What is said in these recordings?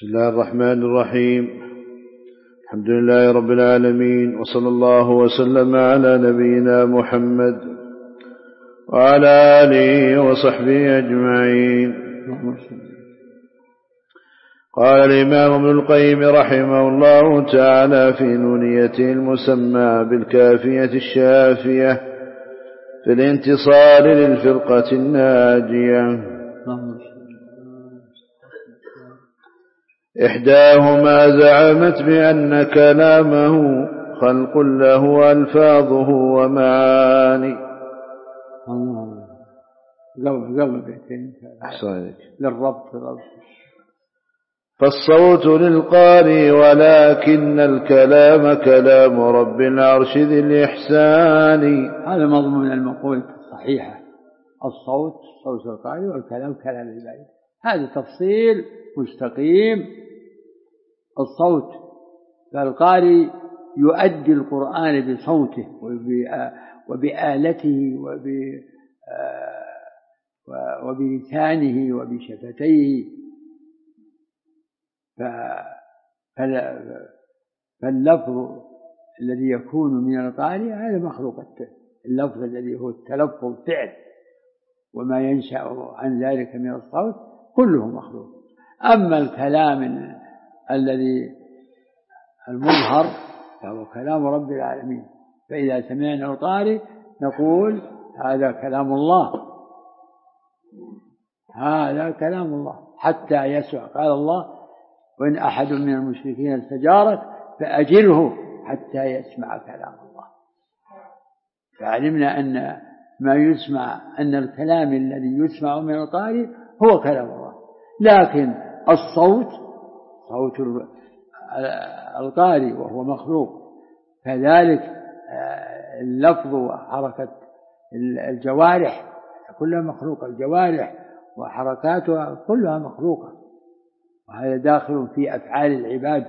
بسم الله الرحمن الرحيم. الحمد لله رب العالمين، وصلى الله وسلم على نبينا محمد وعلى آله وصحبه أجمعين. قال الإمام ابن القيم رحمه الله تعالى في نونيته المسمى بالكافية الشافية في الانتصار للفرقة الناجية: إحداهما زعمت بأن كلامه خلق له ألفاظه ومعاني. قبل بيتين أحسنك للربط. فالصوت للقارئ ولكن الكلام كلام رب العرش ذي الإحسان. هذا مضمون المقولة الصحيحة: الصوت صوت القارئ والكلام كلام الباري. هذا تفصيل مستقيم. الصوت، فالقارئ يؤدي القرآن بصوته وبآلته وبلسانه وبشفتيه. فاللفظ الذي يكون من القارئ هذا مخلوق. اللفظ الذي هو التلفظ فعل، وما ينشأ عن ذلك من الصوت كله مخلوق. أما الكلام الذي المظهر فهو كلام رب العالمين. فإذا سمعنا القارئ نقول هذا كلام الله، هذا كلام الله حتى يسمع. قال الله: وإن أحد من المشركين استجارك فأجره حتى يسمع كلام الله. فعلمنا أن ما يسمع، أن الكلام الذي يسمع من القارئ هو كلام الله. لكن الصوت صوت القارئ وهو مخلوق، كذلك اللفظ وحركة الجوارح كلها مخلوقة، الجوارح وحركاتها كلها مخلوقة، وهذا داخل في أفعال العباد.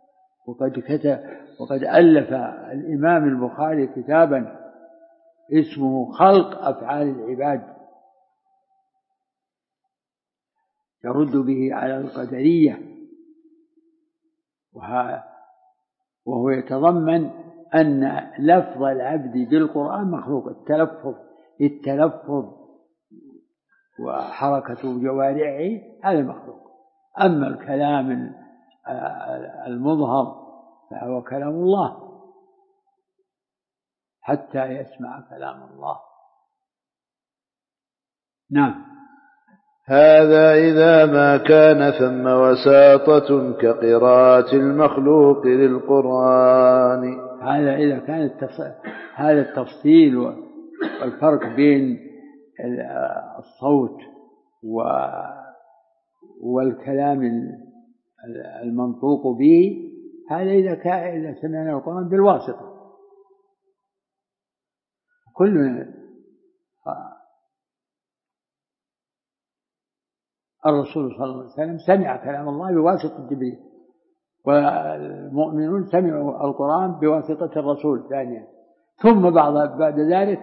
وقد ألف الإمام البخاري كتابا اسمه خلق أفعال العباد، يرد به على القدرية، وهو يتضمن أن لفظ العبد بالقرآن مخلوق. التلفظ وحركة جوارحه هذا مخلوق. أما الكلام المظهر فهو كلام الله حتى يسمع كلام الله. نعم. هذا إذا ما كان ثم وساطة كقراءة المخلوق للقرآن. هذا إذا كان هذا التفصيل والفرق بين الصوت والكلام المنطوق به، هذا إذا سمعنا القرآن بالواسطة. كلنا الرسول صلى الله عليه وسلم سمع كلام الله بواسطة جبريل، والمؤمنون سمعوا القرآن بواسطة الرسول ثانيا، ثم بعد ذلك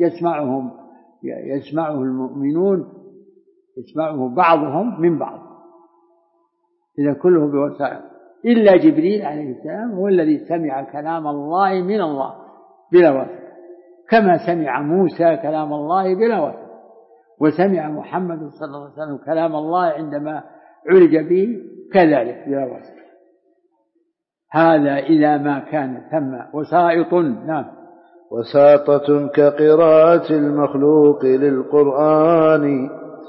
يسمعه المؤمنون، يسمعه بعضهم من بعض، إذا كله بواسطة، إلا جبريل عليه السلام هو الذي سمع كلام الله من الله بلا واسطة، كما سمع موسى كلام الله بلا واسطة، وسمع محمد صلى الله عليه وسلم كلام الله عندما عرج به كذلك بلا واسطة. هذا إذا ما كان ثم وسائط. نعم. وساطة كقراءة المخلوق للقرآن.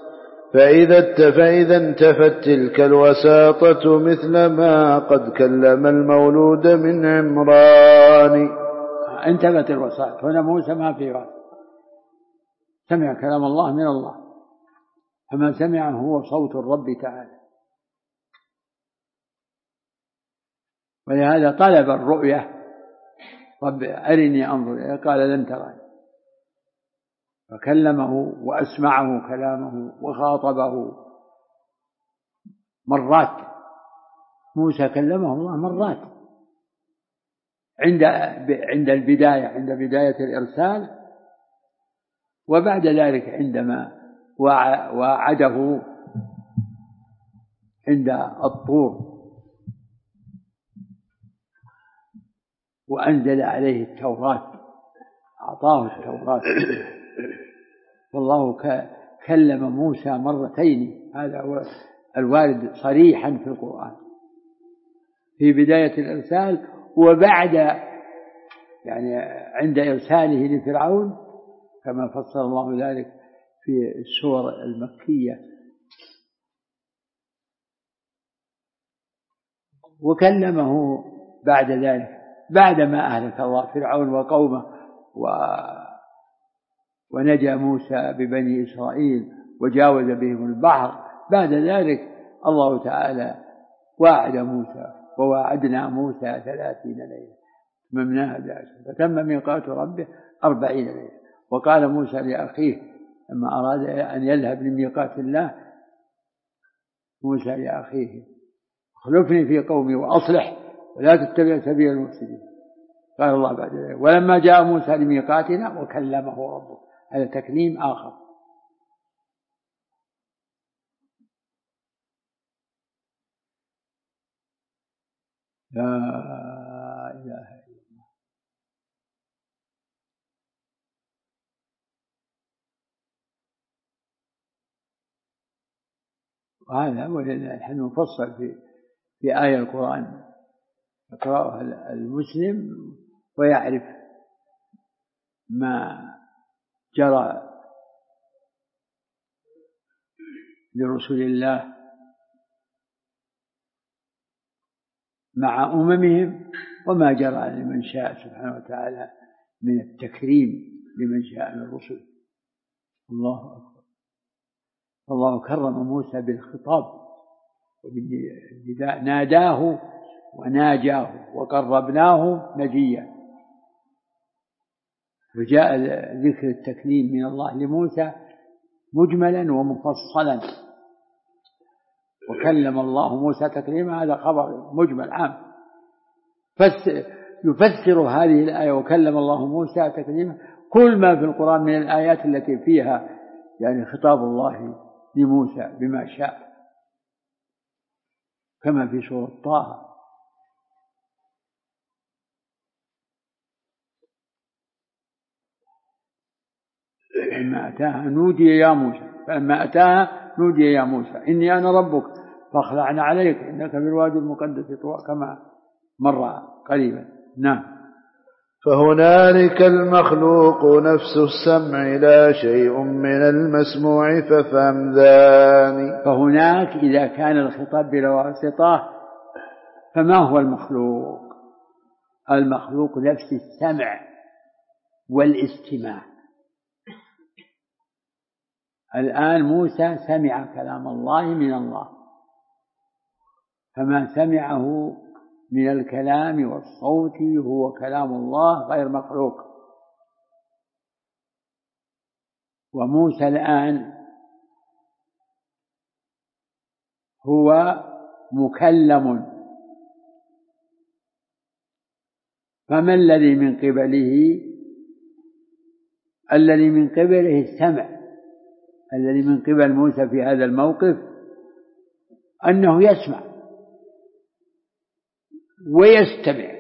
فإذا انتفت تلك الوساطة مثل ما قد كلم المولود من عمران. انتفت الوساطة. هنا موسى ما في واسطة، سمع كلام الله من الله، فما سمعه هو صوت الرب تعالى. ولهذا طلب الرؤية: رب أرني أنظر إليك، قال لن تراني. فكلمه وأسمعه كلامه وخاطبه مرات. موسى كلمه الله مرات عند البداية، عند بداية الإرسال، وبعد ذلك عندما وعده عند الطور وأنزل عليه التوراة، أعطاه التوراة. والله كلم موسى مرتين، هذا هو الوارد صريحا في القرآن، في بداية الإرسال وبعد، يعني عند إرساله لفرعون كما فسر الله ذلك في السور المكية. وكلمه بعد ذلك بعدما أهلك الله فرعون وقومه ونجى موسى ببني إسرائيل وجاوز بهم البحر. بعد ذلك الله تعالى وعد موسى، ووعدنا موسى 30 ليلة أتممناها ب10 فتم ميقات ربه 40 ليلة. وقال موسى لأخيه لما أراد أن يذهب لميقات الله، موسى لأخيه اخلفني في قومي وأصلح ولا تتبع سبيل المفسدين. قال الله بعد ذلك ولما جاء موسى لميقاتنا وكلمه ربه، هذا تكليم آخر. لا إله إلا الله. وهذا ولله الحمد مفصل في آية القرآن يقرأها المسلم ويعرف ما جرى لرسول الله مع أممهم وما جرى لمن شاء سبحانه وتعالى من التكريم لمن شاء من الرسل. الله أكبر. الله كرم موسى بالخطاب وبالنداء، ناداه وناجاه وقربناه نجيا. وجاء ذكر التكليم من الله لموسى مجملا ومفصلا. وكلم الله موسى تكليما، هذا خبر مجمل عام يفسر هذه الآية وكلم الله موسى تكليما كل ما في القرآن من الآيات التي فيها يعني خطاب الله لموسى بما شاء، كما في سورة طه. فلما أتاها نودي يا موسى، فلما أتاها نودي يا موسى إني أنا ربك فاخلعنا عليك إنك بالوادي المقدس طوى، كما مر قريبا. نعم. فهنالك المخلوق نفس السمع لا شيء من المسموع ففهم ذاني. فهناك إذا كان الخطاب بلا واسطة فما هو المخلوق؟ المخلوق نفس السمع والاستماع. الآن موسى سمع كلام الله من الله، فما سمعه من الكلام والصوت هو كلام الله غير مخلوق. وموسى الآن هو مكلم، فما الذي من قبله؟ الذي من قبله السمع. الذي من قبل موسى في هذا الموقف أنه يسمع ويستمع.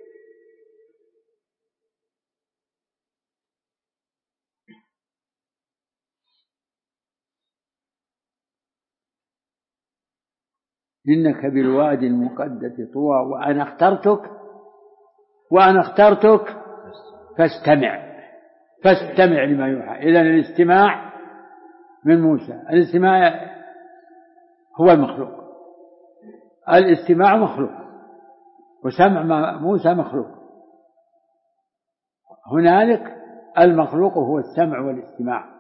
إنك بالوادي المقدس طوى وأنا اخترتك فاستمع لما يوحى. إذن الاستماع من موسى، الاستماع هو المخلوق، الاستماع مخلوق وسمع موسى مخلوق. هنالك المخلوق هو السمع والاستماع.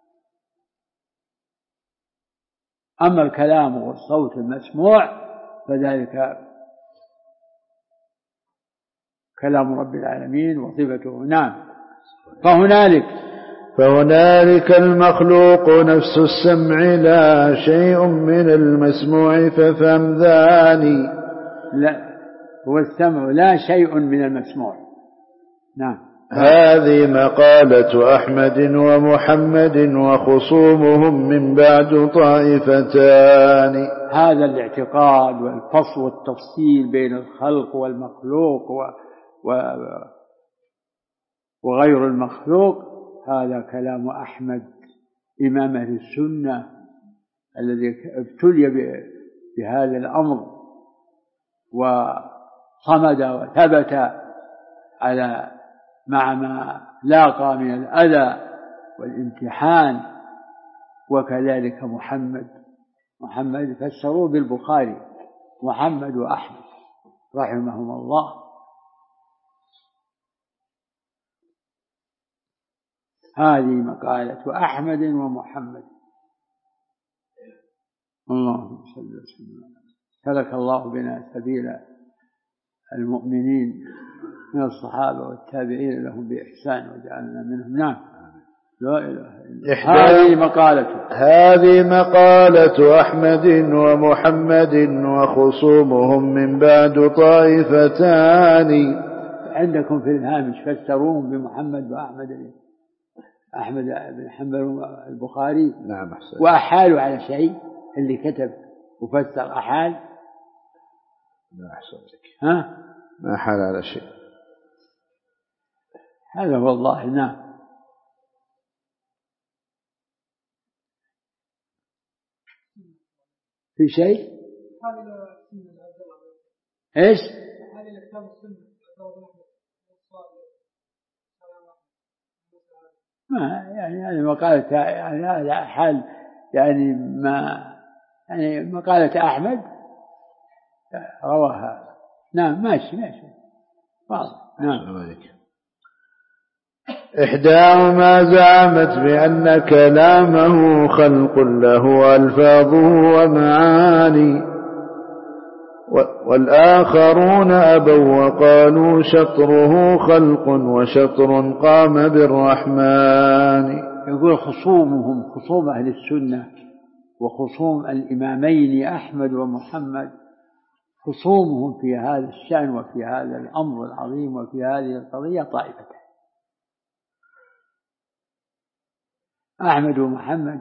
أما الكلام والصوت المسموع فذلك كلام رب العالمين وصفته. نعم. فهنالك المخلوق نفس السمع لا شيء من المسموع ففهم ذاني. لا، هو السمع لا شيء من المسموع. نعم. هذه مقالة أحمد ومحمد وخصومهم من بعد طائفتان. هذا الاعتقاد والفصل والتفصيل بين الخلق والمخلوق وغير المخلوق. هذا كلام أحمد إمام أهل السنة الذي ابتلي بهذا الأمر وصمد وثبت على مع ما لاقى من الأذى والامتحان. وكذلك محمد فسروه بالبخاري، محمد وأحمد رحمهم الله. هذه مقالة أحمد ومحمد. اللهم صل وسلم. سلك الله بنا سبيل المؤمنين من الصحابة والتابعين لهم بإحسان وجعلنا منهم. نعم. لا إله إلا هذه مقالة أحمد ومحمد وخصومهم من بعد طائفتان. عندكم في الهامش فسروهم بمحمد وأحمد، أحمد بن حنبل البخاري. نعم أحسن. وأحالوا على شيء اللي كتب وفسر أحال. لا أحسن لك. ها؟ ما أحال على شيء. هذا هو الله. نعم. في شيء؟ إيش؟ ما يعني هذه مقالة، يعني هذا حال، يعني ما يعني مقالة أحمد رواها. نعم ماشي واضح. نعم. إحداهما زعمت بأن كلامه خلق له ألفاظه ومعاني، والآخرون أبوا وقالوا شطره خلق وشطر قام بالرحمن. يقول خصوم أهل السنة وخصوم الإمامين أحمد ومحمد، خصومهم في هذا الشأن وفي هذا الأمر العظيم وفي هذه القضية طائفتان. أحمد ومحمد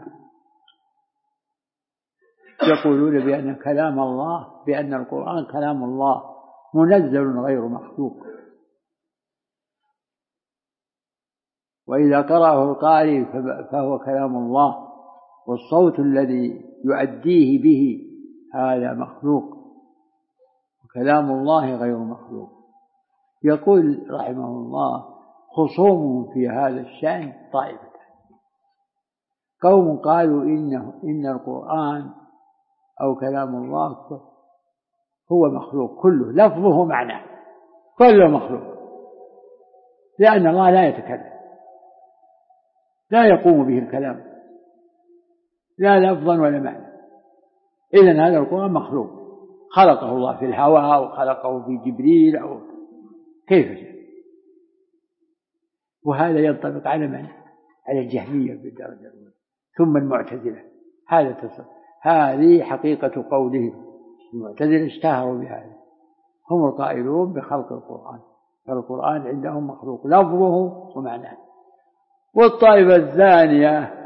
يقولون بأن كلام الله، بأن القرآن كلام الله منزل غير مخلوق، وإذا قرأه القارئ فهو كلام الله، والصوت الذي يؤديه به هذا مخلوق، وكلام الله غير مخلوق. يقول رحمه الله خصومه في هذا الشأن طائفة. قوم قالوا إن القرآن أو كلام الله هو مخلوق كله، لفظه معناه كله مخلوق، لأن الله لا يتكلم، لا يقوم به الكلام لا لفظا ولا معنى. إذن هذا القرآن مخلوق، خلقه الله في الهواء أو خلقه في جبريل أو كيف شاء. وهذا ينطبق على من؟ على الجهمية بالدرجة الأولى، ثم المعتزلة. هذه حقيقة قولهم. المعتزلة اشتهروا بهذا، هم القائلون بخلق القرآن، فالقرآن عندهم مخلوق لفظه ومعناه. والطائفة الثانية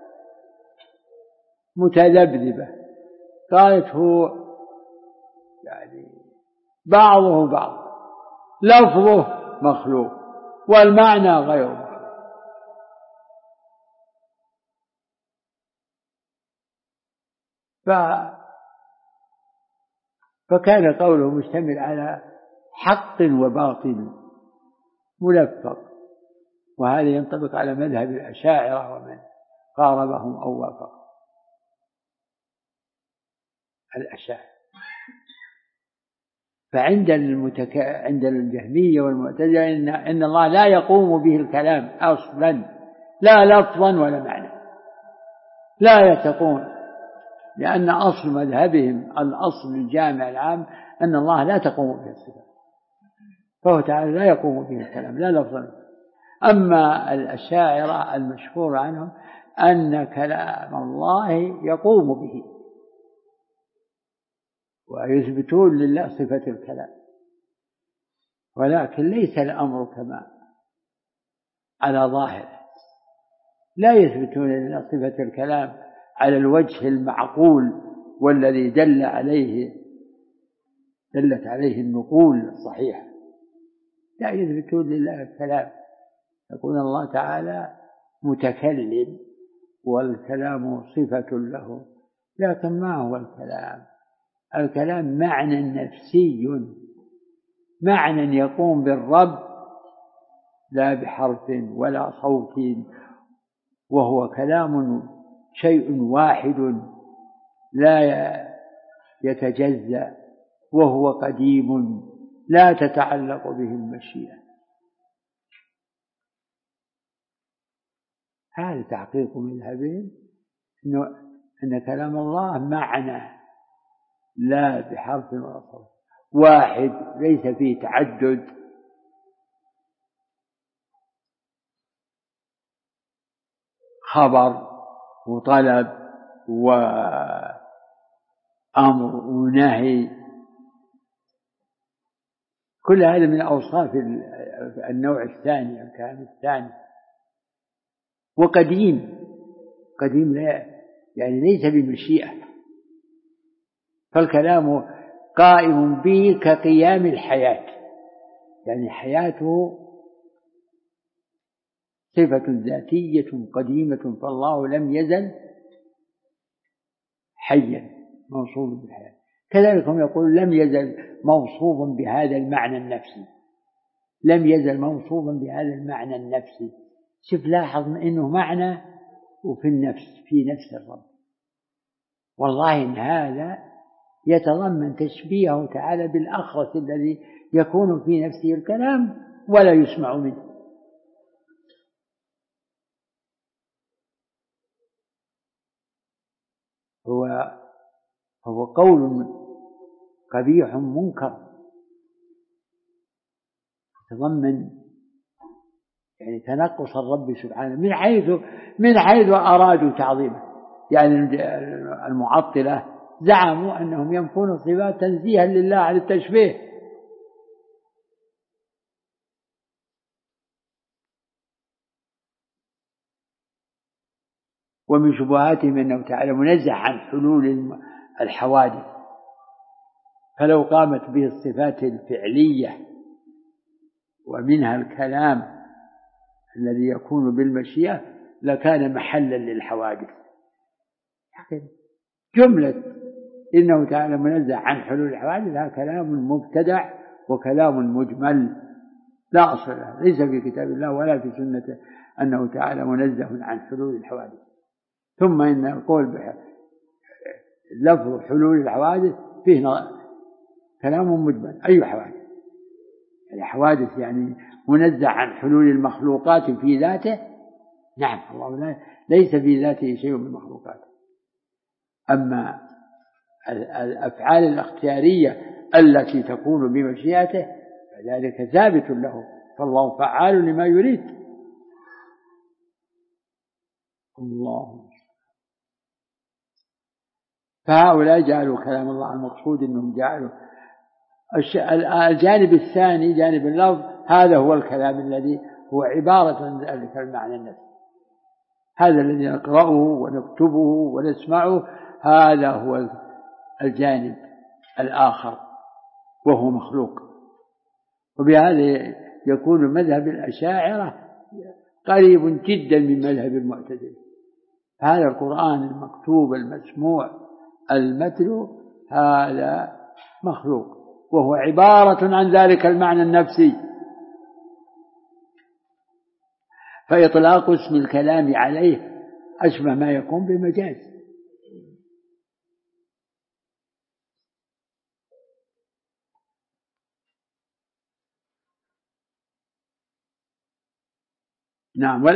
متذبذبة، قالت هو يعني بعضه بعض، لفظه مخلوق والمعنى غير مخلوق. فكان قوله مشتمل على حق وباطل ملفق، وهذا ينطبق على مذهب الأشاعرة ومن قاربهم أو وافقهم. الأشاعرة فعند عند الجهمية والمعتزلة إن الله لا يقوم به الكلام أصلا، لا لفظا ولا معنى، لا يتقون، لأن أصل مذهبهم الأصل الجامع العام أن الله لا تقوم به الصفات، فهو تعالى لا يقوم به الكلام لا لفظا. أما الأشاعرة المشهور عنهم أن كلام الله يقوم به، ويثبتون لله صفة الكلام، ولكن ليس الأمر كما على ظاهره، لا يثبتون لله صفة الكلام على الوجه المعقول والذي دلت عليه النقول الصحيحة، لا يثبتون لله الكلام، يقول الله تعالى متكلم والكلام صفة له، لكن ما هو الكلام؟ الكلام معنى نفسي، معنى يقوم بالرب لا بحرف ولا صوت، وهو كلام شيء واحد لا يتجزأ، وهو قديم لا تتعلق به المشيئة. هذا تحقيق مذهبهم أن كلام الله معنى لا بحرف ولا صوت، واحد ليس فيه تعدد. خبر وطلب وأمر ونهي، كل هذا من أوصاف النوع الثاني، الكلام الثاني. وقديم، قديم لا يعني ليس بمشيئة، فالكلام قائم به كقيام الحياة، يعني حياته صفة ذاتية قديمة، فالله لم يزل حيا موصوف بالحياة. كذلك هم يقول لم يزل موصوفا بهذا المعنى النفسي، لم يزل موصوفا بهذا المعنى النفسي. شوف لاحظ إنه معنى وفي النفس، في نفس الرب. والله إن هذا يتضمن تشبيهه تعالى بالأخرس الذي يكون في نفسه الكلام ولا يسمع منه. هو قول قبيح منكر، يتضمن يعني تنقص الرب سبحانه من حيث أرادوا تعظيمه. يعني المعطلة زعموا أنهم ينفون الصفات تنزيها لله عن التشبيه، ومن شبهاتهم أنه تعالى منزه عن حلول الحوادث، فلو قامت به الصفات الفعلية ومنها الكلام الذي يكون بالمشيئة لكان محلا للحوادث. جملة إنه تعالى منزه عن حلول الحوادث هذا كلام مبتدع وكلام مجمل لا أصل له، ليس في كتاب الله ولا في سنته أنه تعالى منزه عن حلول الحوادث. ثم إن القول لفظ حلول الحوادث فيه كلام مجمل. أي حوادث؟ يعني حوادث يعني منزه عن حلول المخلوقات في ذاته. نعم، الله ليس في ذاته شيء من المخلوقات. أما الأفعال الاختيارية التي تكون بمشيئته فذلك ثابت له، فالله فعال لما يريد. الله. فهؤلاء جعلوا كلام الله المقصود أنهم جعلوا الجانب الثاني جانب اللفظ، هذا هو الكلام الذي هو عبارة عن ذلك المعنى النفسي، هذا الذي نقرأه ونكتبه ونسمعه، هذا هو الجانب الآخر وهو مخلوق. وبهذا يكون مذهب الأشاعرة قريب جدا من مذهب المعتزلة. هذا القرآن المكتوب المسموع المتلو هذا مخلوق، وهو عبارة عن ذلك المعنى النفسي، فإطلاق اسم الكلام عليه أشبه ما يكون بمجاز. نعم.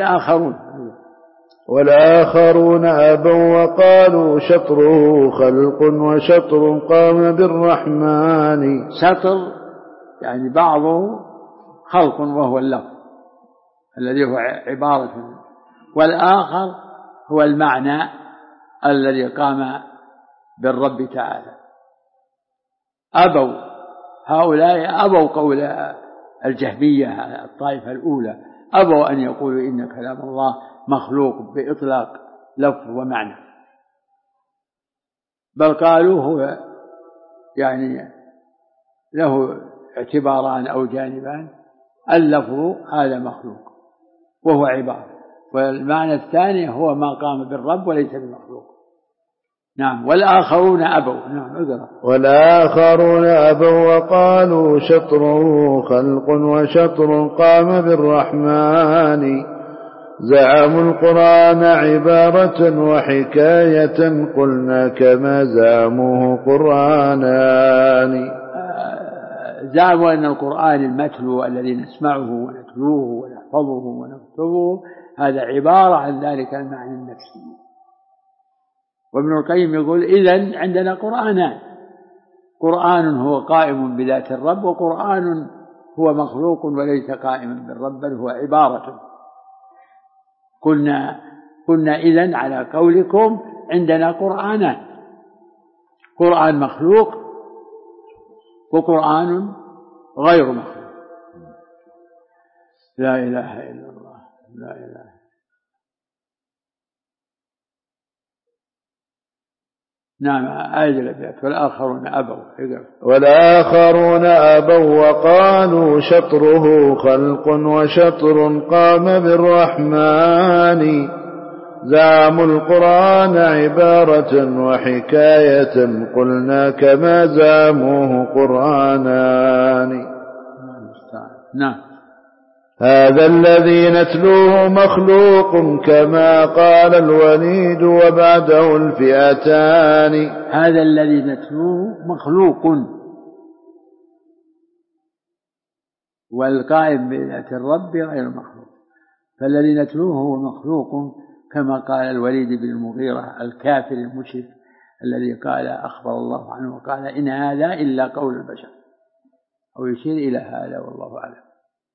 والآخرون أبوا وقالوا شطره خلق وشطر قام بالرحمن. شطر يعني بعضه خلق وهو اللفظ الذي هو عبارة، والآخر هو المعنى الذي قام بالرب تعالى. أبوا هؤلاء أبوا قول الجهمية الطائفة الأولى، أبوا أن يقولوا إن كلام الله مخلوق بإطلاق لفظ ومعنى، بل قالوا هو يعني له اعتباران أو جانبان، اللفظ هذا مخلوق وهو عبارة، والمعنى الثاني هو ما قام بالرب وليس بمخلوق. نعم. والآخرون أبوا. نعم. أقرأ. والآخرون أبوا وقالوا شطره خلق وشطر قام بالرحمن، زعموا القرآن عبارة وحكاية قلنا كما زعموه قرآنان. زعموا أن القرآن المتلو الذي نسمعه ونتلوه ونحفظه ونكتبه هذا عبارة عن ذلك المعنى النفسي. وابن القيم يقول إذن عندنا قرآنان، قرآن هو قائم بذات الرب، وقرآن هو مخلوق وليس قائما بالرب بل هو عبارة. قلنا إذن على قولكم عندنا قرآنان، قرآن مخلوق وقرآن غير مخلوق. لا إله إلا الله. لا إله. نعم. آية الأبيات. والآخرون أبوا. والآخرون أبوا وقالوا شطره خلق وشطر قام بالرحمن، زعموا القرآن عبارة وحكاية قلنا كما زعموه قرآنان. نعم. هذا الذي نتلوه مخلوق كما قال الوليد وبعده الفئتان. هذا الذي نتلوه مخلوق، والقائم بذات الرب غير مخلوق، فالذي نتلوه هو مخلوق كما قال الوليد بن المغيرة الكافر المشرك الذي قال أخبر الله عنه وقال إن هذا إلا قول البشر، أو يشير إلى هذا والله أعلم.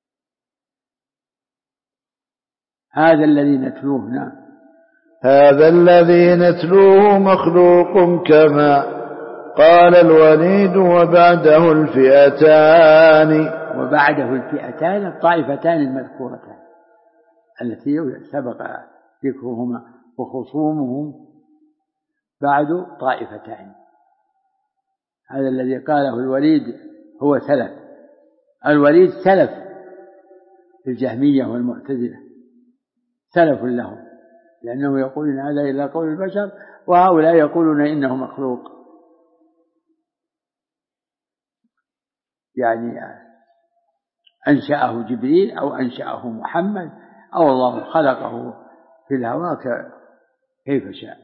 هذا الذي نتلوه. نعم. هذا الذي نتلوه مخلوق كما قال الوليد وبعده الفئتان. وبعده الفئتان الطائفتان المذكورتان التي سبق ذكرهما، وخصومهم بعد طائفتان. هذا الذي قاله الوليد هو سلف، الوليد سلف في الجهمية والمعتزلة، سلف لهم، لأنه يقول إن هذا إلا قول البشر، وهؤلاء يقولون إنه مخلوق، يعني أنشأه جبريل أو أنشأه محمد أو الله خلقه في الهواء كيف شاء.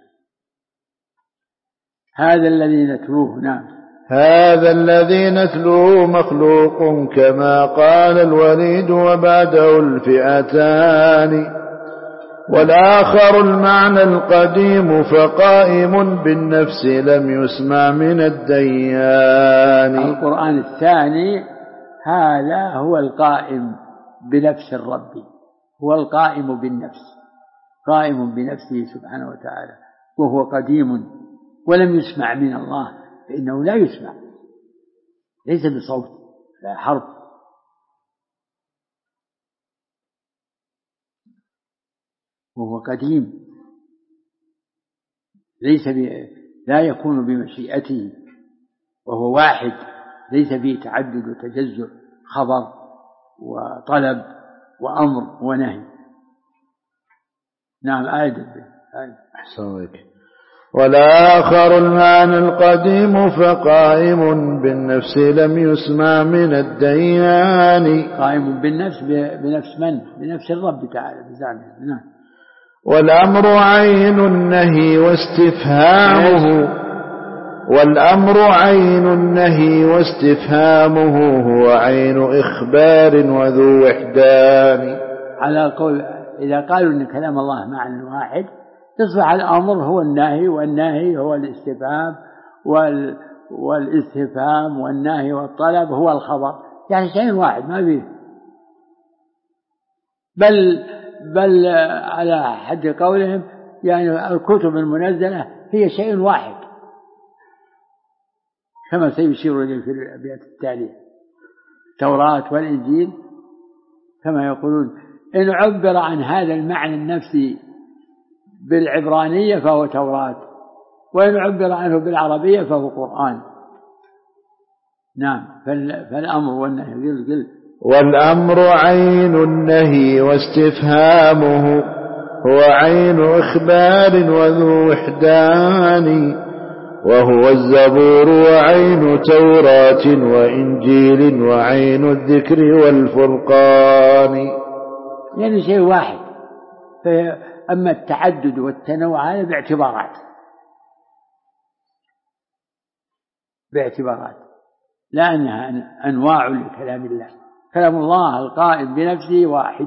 هذا الذي نتلوه. نعم. هذا الذي نتلوه مخلوق كما قال الوليد وبعده الفئتان، والآخر المعنى القديم فقائم بالنفس لم يسمع من الديان. القرآن الثاني هذا هو القائم بنفس الرب، هو القائم بالنفس، قائم بنفسه سبحانه وتعالى، وهو قديم ولم يسمع من الله، فإنه لا يسمع، ليس بصوت لا حرف. وهو قديم لا يكون بمشيئته، وهو واحد ليس فيه تعدد وتجزؤ، خبر وطلب وأمر ونهي. نعم. أحسن لك. والآخر المعنى القديم فقائم بالنفس لم يسمع من الديان. قائم بالنفس بنفس من؟ بنفس الرب تعالى بزعمه. نعم. والأمر عين النهي واستفهامه، والأمر عين النهي واستفهامه هو عين إخبار وذو وحدان. على قول إذا قالوا إن كلام الله معنى واحد يصبح الأمر هو النهي، والنهي هو الاستفهام، والاستفهام والنهي والطلب هو الخبر، يعني شيء واحد ما فيه. بل على حد قولهم يعني الكتب المنزلة هي شيء واحد، كما سيشير إليه في الأبيات التالية. التوراة والإنجيل كما يقولون إن عبر عن هذا المعنى النفسي بالعبرانية فهو توراة، وإن عبر عنه بالعربية فهو قرآن. نعم. فالأمر والنهي قل والأمر عين النهي واستفهامه هو عين إخبار وذو وحدان، وهو الزبور وعين توراة وإنجيل وعين الذكر والفرقان. يعني شيء واحد. أما التعدد والتنوع هذا باعتبارات لا أنها أنواع لكلام الله. كلام الله القائم بنفسه واحد.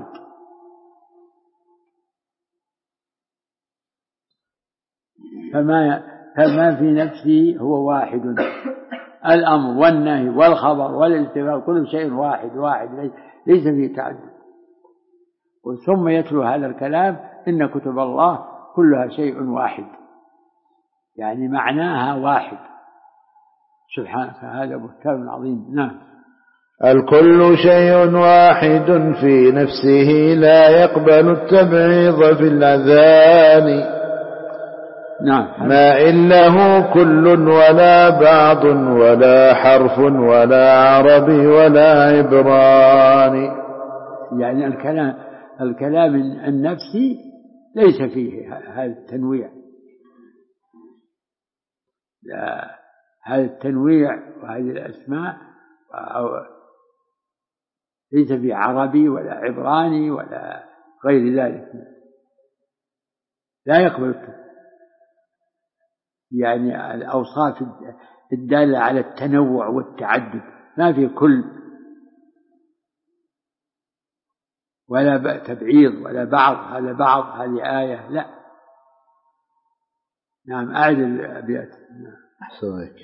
فما في نفسه هو واحد. الأمر والنهي والخبر والاستفهام كل شيء واحد ليس فيه تعدد. ثم يتلو هذا الكلام إن كتب الله كلها شيء واحد، يعني معناها واحد سبحانه. هذا بهتان عظيم. نعم. الكل شيء واحد في نفسه لا يقبل التبعيض في الأذهان. نعم. ما إن له كل ولا بعض ولا حرف ولا عربي ولا عبراني. يعني الكلام النفسي ليس فيه هذا التنويع. هذا التنويع وهذه الأسماء ليس فيه عربي ولا عبراني ولا غير ذلك. لا يقبل التنويع. يعني الأوصاف الدالة على التنوع والتعدد ما في كل ولا تبعيض ولا بعض، هذا بعض هذه آية، لا. نعم. أعد الأبيات. أحسنك.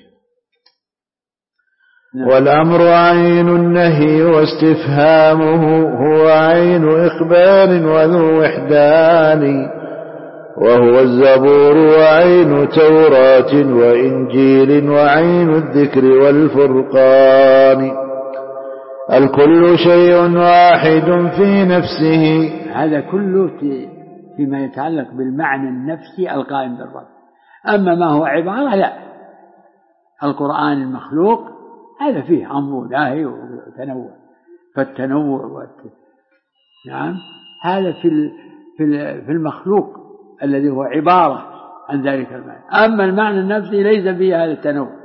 نعم. والأمر عين النهي واستفهامه هو عين إخبار وذو وحدان، وهو الزبور وعين توراة وإنجيل وعين الذكر والفرقان. الكل شيء واحد في نفسه. هذا كله فيما يتعلق بالمعنى النفسي القائم بالرب. أما ما هو عبارة لا. القرآن المخلوق هذا فيه أمر ونهي وتنوع. فالتنوع نعم هذا في المخلوق الذي هو عبارة عن ذلك المعنى. أما المعنى النفسي ليس فيه هذا التنوع.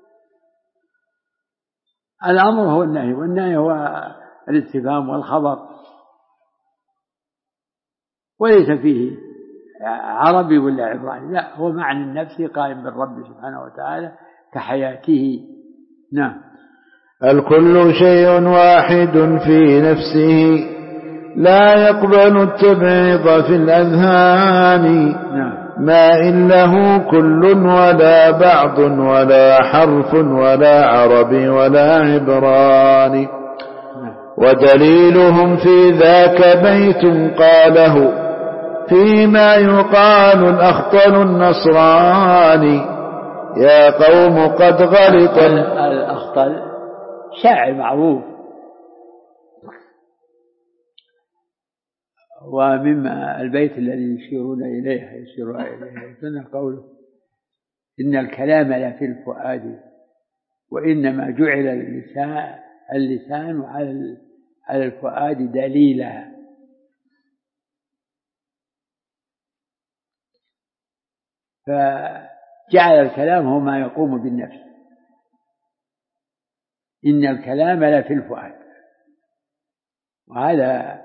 الأمر هو النهي، والنهي هو الاستفهام والخبر، وليس فيه عربي ولا عبراني، لا، هو معنى النفسي قائم بالرب سبحانه وتعالى كحياته. نعم. الكل شيء واحد في نفسه لا يقبل التبعيض في الأذهان. نعم. ما إن له كل ولا بعض ولا حرف ولا عربي ولا عبراني. ودليلهم في ذاك بيت قاله فيما يقال الأخطل النصراني. يا قوم قد غلط. الأخطل شاعر معروف، ومما البيت الذي يشيرون إليه قوله إن الكلام لفي الفؤاد وإنما جعل اللسان على الفؤاد دليلا. فجعل الكلام هو ما يقوم بالنفس. إن الكلام لفي الفؤاد، وهذا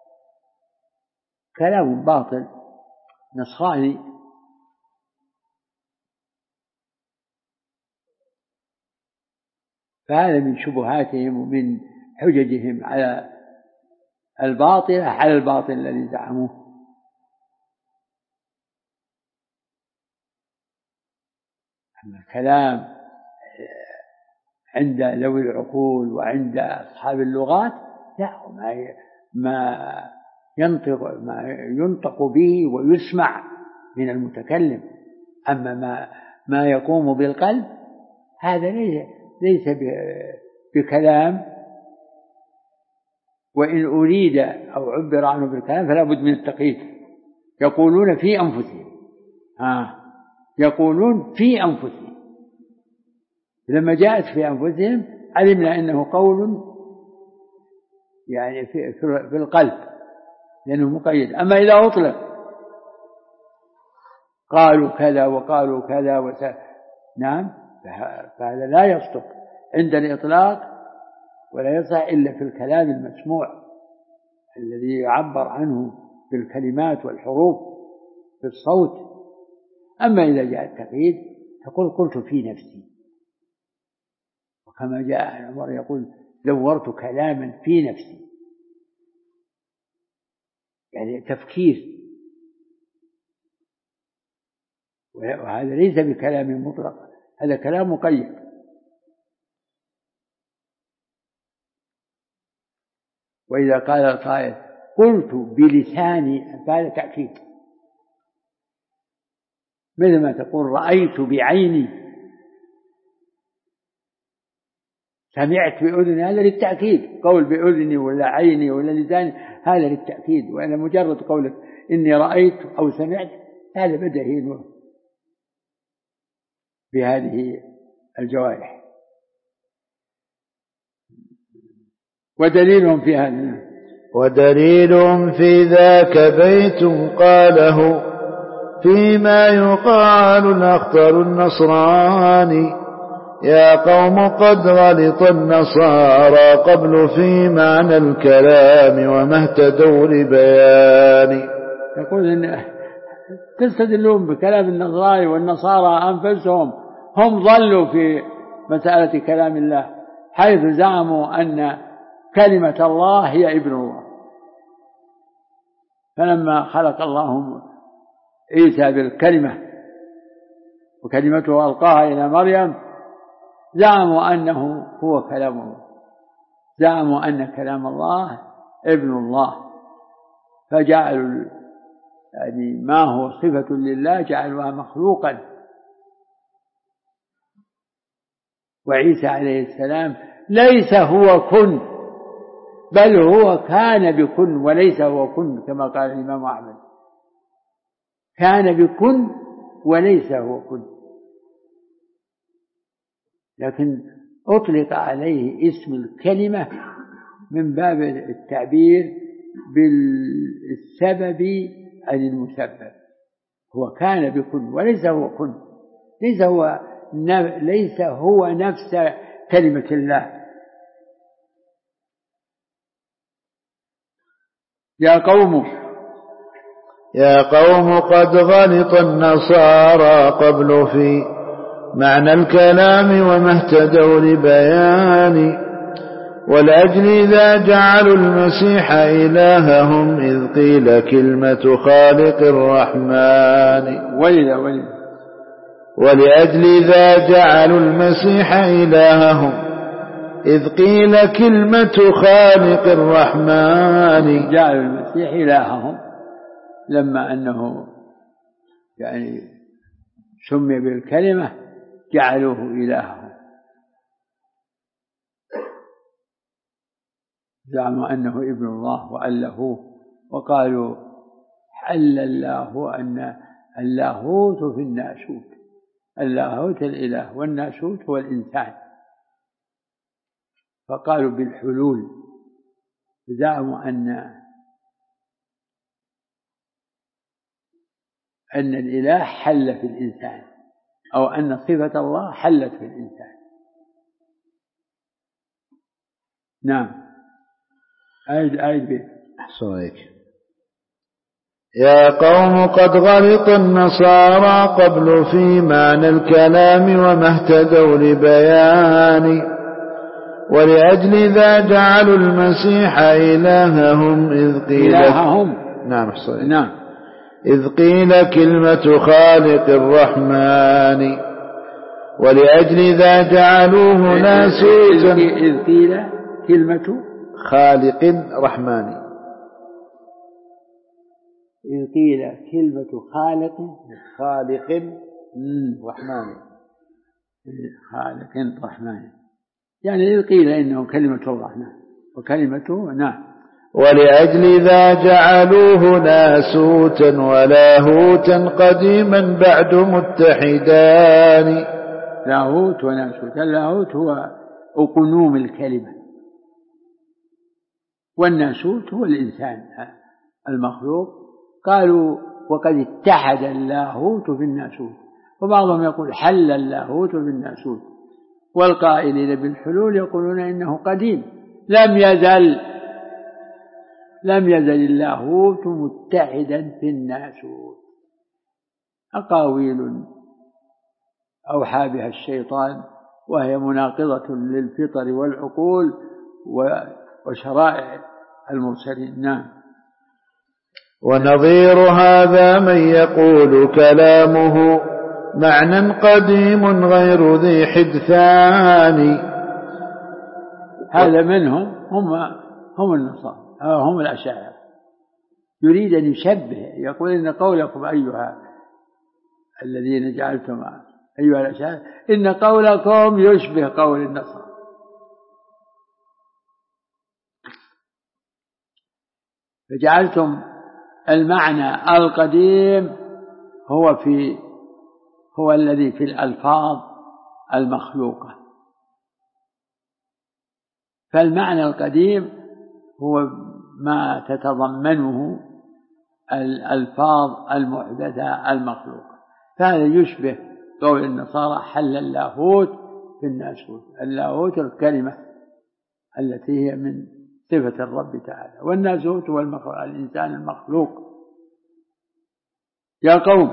كلام باطل نصراني. فهذا من شبهاتهم ومن حججهم على الباطل الذي زعموه. أما الكلام عند ذوي العقول وعند أصحاب اللغات لا، ما ينطق به ويسمع من المتكلم. أما ما يقوم بالقلب هذا ليس بكلام، وإن أريد أو عبر عنه بالكلام فلا بد من التقييد. يقولون في أنفسهم، يقولون في أنفسهم. لما جاءت في أنفسهم علمنا أنه قول يعني في القلب لأنه مقيد. أما إذا أطلق قالوا كذا وقالوا كذا نعم، فهذا لا يصدق عند الإطلاق ولا يصح إلا في الكلام المسموع الذي يعبر عنه بالكلمات والحروف بالصوت. أما إذا جاء التقييد تقول قلت في نفسي، وكما جاء عن عمر يقول دورت كلاما في نفسي، يعني تفكير، وهذا ليس بكلام مطلق، هذا كلام مقيد. وإذا قال القائل قلت بلساني فهذا تأكيد، مثل ما تقول رأيت بعيني، سمعت بأذني، هذا للتأكيد. قول بأذني ولا عيني ولا لساني هذا للتأكيد. وأنا مجرد قولك إني رأيت أو سمعت هذا بدهي بهذه الجوارح. ودليلهم في هذا، ودليلهم في ذاك بيت قاله فيما يقال الأخطر النصراني يا قوم قد غلط النصارى قبل في معنى الكلام وما اهتدوا لبيان. يقول إن تستدلون بكلام النصارى، والنصارى أنفسهم هم ضلوا في مسألة كلام الله، حيث زعموا أن كلمة الله هي ابن الله. فلما خلق الله عيسى بالكلمة وكلمته ألقاها إلى مريم زعموا أنه هو كلام الله، زعموا أن كلام الله ابن الله، فجعلوا يعني ما هو صفة لله جعلوها مخلوقا. وعيسى عليه السلام ليس هو كن، بل هو كان بكن وليس هو كن، كما قال الإمام أحمد كان بكن وليس هو كن. لكن أطلق عليه اسم الكلمة من باب التعبير بالسبب عن المسبب. هو كان بكن وليس هو كن، ليس هو نفس كلمة الله. يا قوم قد غلط النصارى قبل في معنى الكلام وما اهتدوا لبيان ولأجل ذا جعلوا المسيح إلههم إذ قيل كلمة خالق الرحمن. ولأجل ذا جعلوا المسيح إلههم إذ قيل كلمة خالق الرحمن. جعلوا المسيح إلههم لما أنه يعني سمي بالكلمة جعلوه إلههم، زعموا أنه ابن الله وألهوه، وقالوا حل الله أن اللاهوت في الناسوت، اللاهوت الإله والناسوت هو الإنسان، فقالوا بالحلول، زعموا أن الإله حل في الإنسان أو أن صفة الله حلت في الإنسان. نعم. أعيد به. صحيح. يا قوم قد غلط النصارى قبل في معنى الكلام وما اهتدوا لبيان ولأجل ذا جعلوا المسيح إلههم إذ قيل إلههم. نعم صحيح. نعم. إذ قيل كلمة خالق الرحمن ولأجل ذا جعلوه ناسوتا. إذ قيل كلمة خالق رحمن. إذ قيل كلمة خالق رحمن. خالق رحمن يعني إذ قيل إنه كلمة الرحمن وكلمته نعم. ولأجل ذا جعلوه ناسوتا ولاهوتا قديما بعد متحدان. لاهوت وناسوت. اللاهوت هو أقنوم الكلمة، والناسوت هو الإنسان المخلوق. قالوا وقد اتحد اللاهوت بالناسوت، وبعضهم يقول حل اللاهوت بالناسوت، والقائلين بالحلول يقولون إنه قديم. لم يزل اللاهوت متحدا في الناسوت. أقاويل أوحى بها الشيطان، وهي مناقضة للفطر والعقول وشرائع المرسلين. نعم. ونظير هذا من يقول كلامه معنى قديم غير ذي حدثان. هذا منهم هم النصارى، هم الأشاعرة. يريد أن يشبه، يقول إن قولكم أيها الذين جعلتم أيها الأشاعرة إن قولكم يشبه قول النصارى. فجعلتم المعنى القديم هو الذي في الألفاظ المخلوقة. فالمعنى القديم هو ما تتضمنه الألفاظ المحدثة المخلوقة. فهذا يشبه قول النصارى حل اللاهوت في الناسوت. اللاهوت الكلمة التي هي من صفة الرب تعالى، والناسوت هو الإنسان المخلوق. يا قوم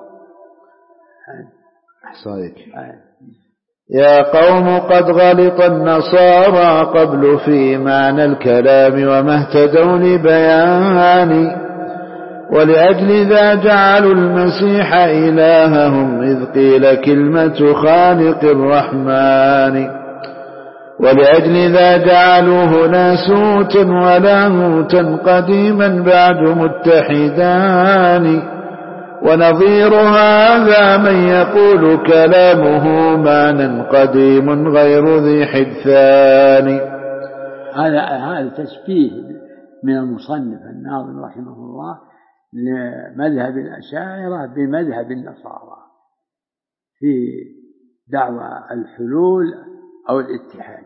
يا قوم قد غلط النصارى قبل في معنى الكلام وما اهتدوا لبيان، ولأجل ذا جعلوا المسيح إلههم إذ قيل كلمة خالق الرحمن، ولأجل ذا جعلوه ناسوتا ولاهوتا قديما بعد متحدان. ونظير هذا من يقول كلامه معنى قديم غير ذي حدثان. هذا تشبيه من المصنف الناظم رحمه الله لمذهب الأشاعرة بمذهب النصارى في دعوى الحلول أو الاتحاد.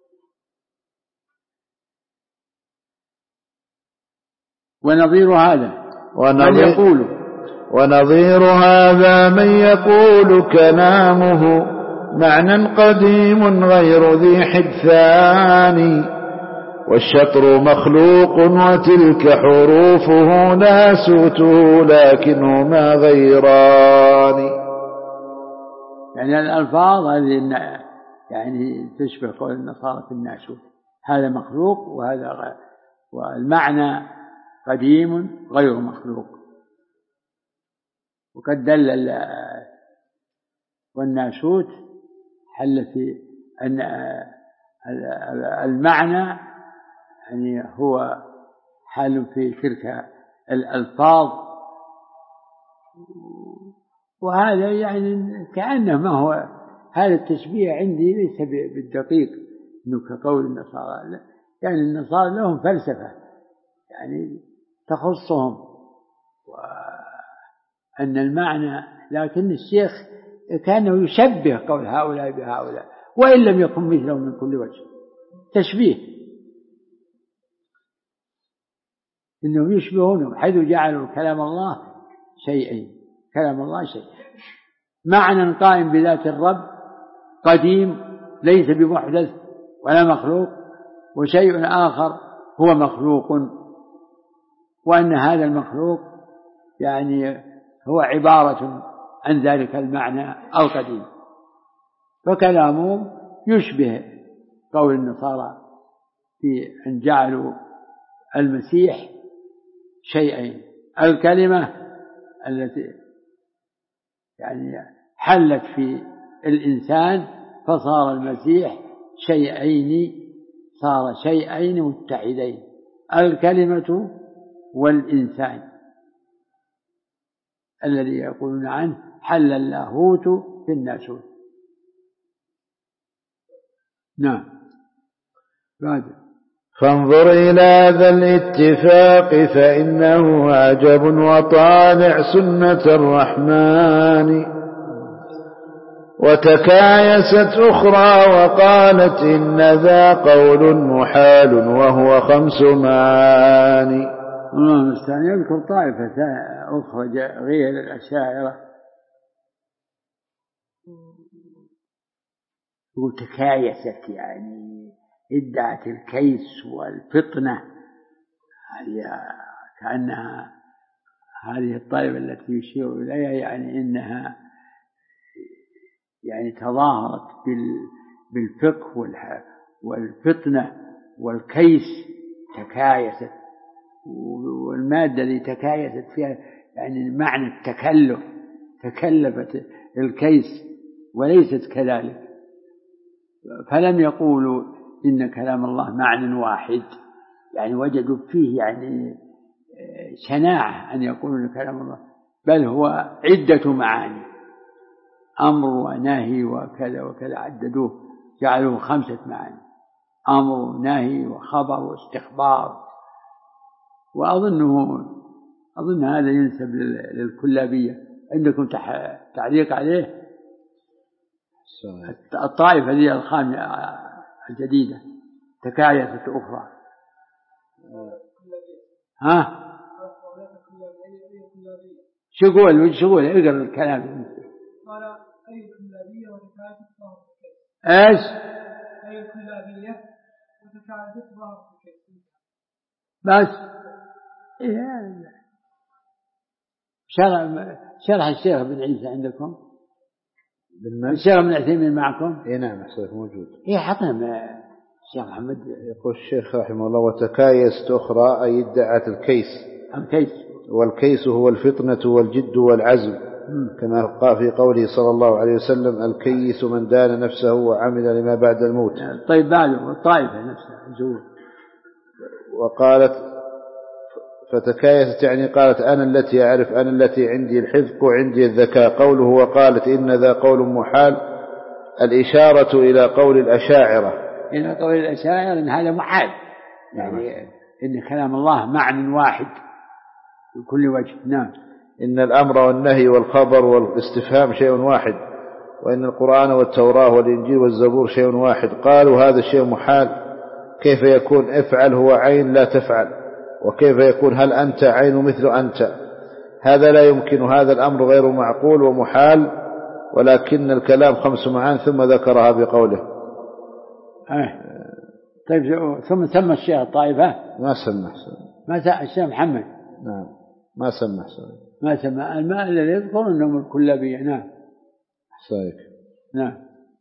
ونظير هذا من يقول كلامه معنى قديم غير ذي حدثان، والشطر مخلوق وتلك حروفه ناسوته لكنهما غيران. يعني الألفاظ هذه يعني تشبه قول النصارى في الناسوت، هذا مخلوق وهذا غير، والمعنى قديم غير مخلوق. وقد دل والناسوت حل في أن المعنى يعني هو حال في تلك الألفاظ، وهذا يعني كأنه ما هو هذا التشبيه عندي ليس بالدقيق إنه كقول النصارى. يعني النصارى لهم فلسفة يعني تخصهم، وأن المعنى، لكن الشيخ كانه يشبه قول هؤلاء بهؤلاء وإن لم يكن مثلهم من كل وجه، تشبيه إنهم يشبهونهم حيث جعلوا كلام الله شيئين، كلام الله شيء معنى قائم بذات الرب قديم ليس بمحدث ولا مخلوق، وشيء آخر هو مخلوق، وأن هذا المخلوق يعني هو عبارة عن ذلك المعنى القديم. فكلامهم يشبه قول النصارى في أن جعلوا المسيح شيئين، الكلمة التي يعني حلت في الإنسان فصار المسيح شيئين، صار شيئين متحدين، الكلمة والإنسان الذي يقولون عنه حل اللاهوت في الناسوت. نعم. بعد فانظر إلى ذا الاتفاق فإنه عجب وطالع سنة الرحمن، وتكايست أخرى وقالت إن ذا قول محال وهو 5 معاني. الله المستعان. يذكر طائفة أخرى غير الأشاعرة يقول تكايست، يعني ادعت الكيس والفطنة، هي كأنها هذه الطائفة التي يشير إليها يعني إنها يعني تظاهرت بالفقه والفطنة والكيس، تكايست. والمادة اللي تكايست فيها يعني معنى التكلف، تكلفت الكيس وليست كذلك. فلم يقولوا إن كلام الله معنى واحد، يعني وجدوا فيه يعني شناعة أن يقولوا إن كلام الله، بل هو عدة معاني، أمر ونهي وكذا وكذا، عددوه جعلوه 5 معاني: أمر ونهي وخبر واستخبار. وأظن هذا ينسب للكلابية. عندكم تعليق عليه؟ الطائفة دي الخامسة الجديدة تكايست أخرى. ها شو يقول اقرأ الكلام. قال أي كلابية وتكايست ظهر الكيس. ايش؟ أي كلابية وتكايست ظهر الكيس. بس شرح الشيخ ابن عيسى عندكم؟ الشيخ ابن عثيمين معكم؟ اي نعم موجود. حطنا الشيخ محمد. يقول الشيخ رحمه الله: وتكايست أخرى أي ادعت الكيس. والكيس هو الفطنة والجد والعزم، كما قال في قوله صلى الله عليه وسلم: الكيس من دان نفسه وعمل لما بعد الموت. طيب بعده الطائفة نفسها الزور. وقالت فتكايست يعني قالت أنا التي أعرف، أنا التي عندي الحذق وعندي الذكاء. قوله وقالت إن ذا قول محال، الإشارة إلى قول الأشاعرة، إلى قول الأشاعرة إن هذا محال، يعني إن كلام الله معنى واحد بكل وجه. نعم. إن الأمر والنهي والخبر والاستفهام شيء واحد، وإن القرآن والتوراة والإنجيل والزبور شيء واحد. قالوا هذا الشيء محال، كيف يكون افعل هو عين لا تفعل، وكيف يكون هل أنت عين مثل أنت؟ هذا لا يمكن، هذا الأمر غير معقول ومحال، ولكن الكلام 5 معان ثم ذكرها بقوله. طيب ثم سمى الشيخ الطائفة؟ ما سمى الشيخ محمد. نعم ما سمى الماء الذي يذكر أنهم الكلابية. نعم صحيح. نعم.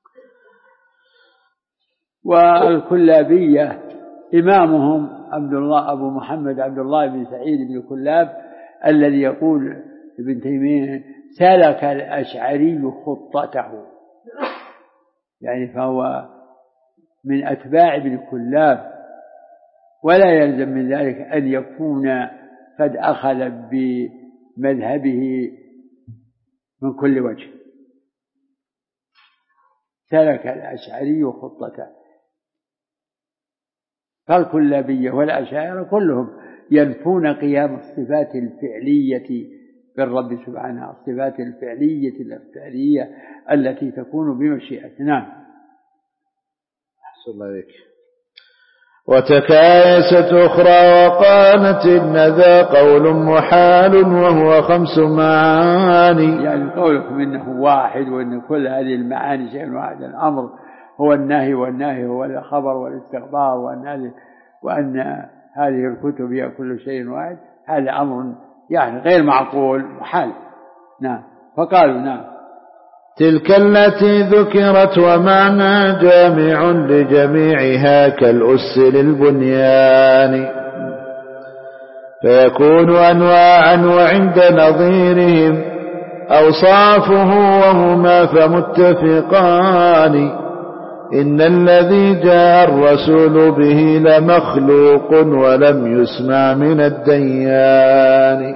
والكلابية إمامهم عبد الله أبو محمد عبد الله بن سعيد بن كلاب، الذي يقول ابن تيمية سلك الأشعري خطته، يعني فهو من أتباع ابن كلاب، ولا يلزم من ذلك أن يكون قد أخذ بمذهبه من كل وجه. سلك الأشعري خطته. فالكلابية والأشاعرة كلهم ينفون قيام الصفات الفعلية بالرب سبحانه، الصفات الفعلية الأفعالية التي تكون بمشيئته. نعم. أحسن الله عليك. وتكايست أخرى وقالت إن ذا قول محال وهو 5 معاني، يعني قولكم إنه واحد وإن كل هذه المعاني شيء واحد. الأمر هو النهي، والنهي هو الخبر والاستخبار، وأن هذه الكتب هي كل شيء واحد. هذا أمر يعني غير معقول محال. نعم. فقالوا نعم تلك التي ذكرت ومعنى جامع لجميعها كالأس للبنيان، فيكون أنواعا وعند نظيرهم أوصافه وهما فمتفقان. إن الذي جاء الرسول به لمخلوق ولم يسمع من الديان.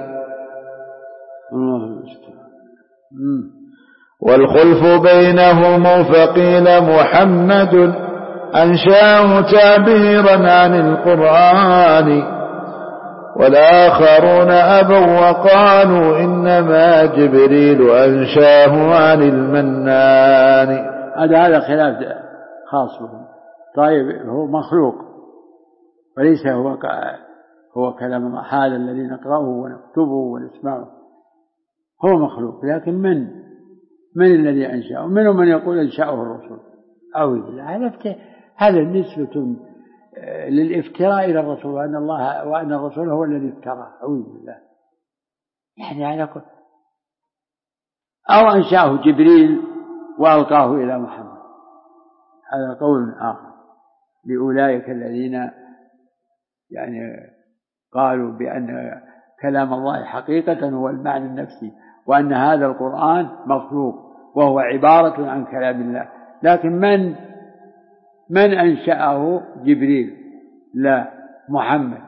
والخلف بينهم فقيل محمد أنشاه تعبيرا عن القرآن، والآخرون أبوا وقالوا إنما جبريل أنشاه عن المنان. هذا خلاف خاص بهم. طيب هو مخلوق وليس هو كلام الله، هذا الذي نقرأه ونكتبه ونسمعه هو مخلوق، لكن من الذي أنشأه؟ منهم من يقول أنشأه الرسول. أعوذ بالله، هذا نسبة للافتراء إلى الرسول، وأن الرسول هو الذي افترى. أعوذ بالله. يعني على كل، أو أنشأه جبريل وألقاه إلى محمد، هذا قول آخر لأولئك الذين يعني قالوا بأن كلام الله حقيقة هو المعنى النفسي، وأن هذا القرآن مخلوق وهو عبارة عن كلام الله. لكن من أنشأه؟ جبريل، لا محمد.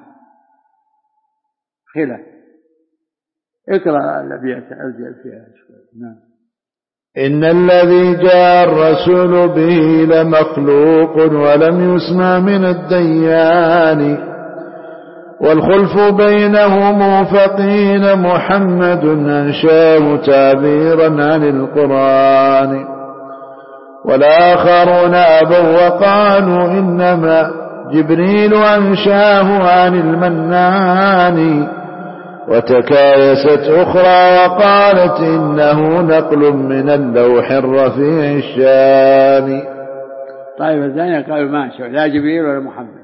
خلاف. اقرأ الأبيات أرجع فيها شوي. نعم. إن الذي جاء الرسول به لمخلوق ولم يسمع من الديان، والخلف بينهم فقيل محمد أنشاه تعبيرا عن القرآن. والآخرون أبوا وقالوا إنما جبريل أنشاه عن المنان. وتكايست أخرى وقالت إنه نقل من اللوح الرفيع الشان. طيب الثانية قالوا ما أنشأه لا جبريل ولا محمد،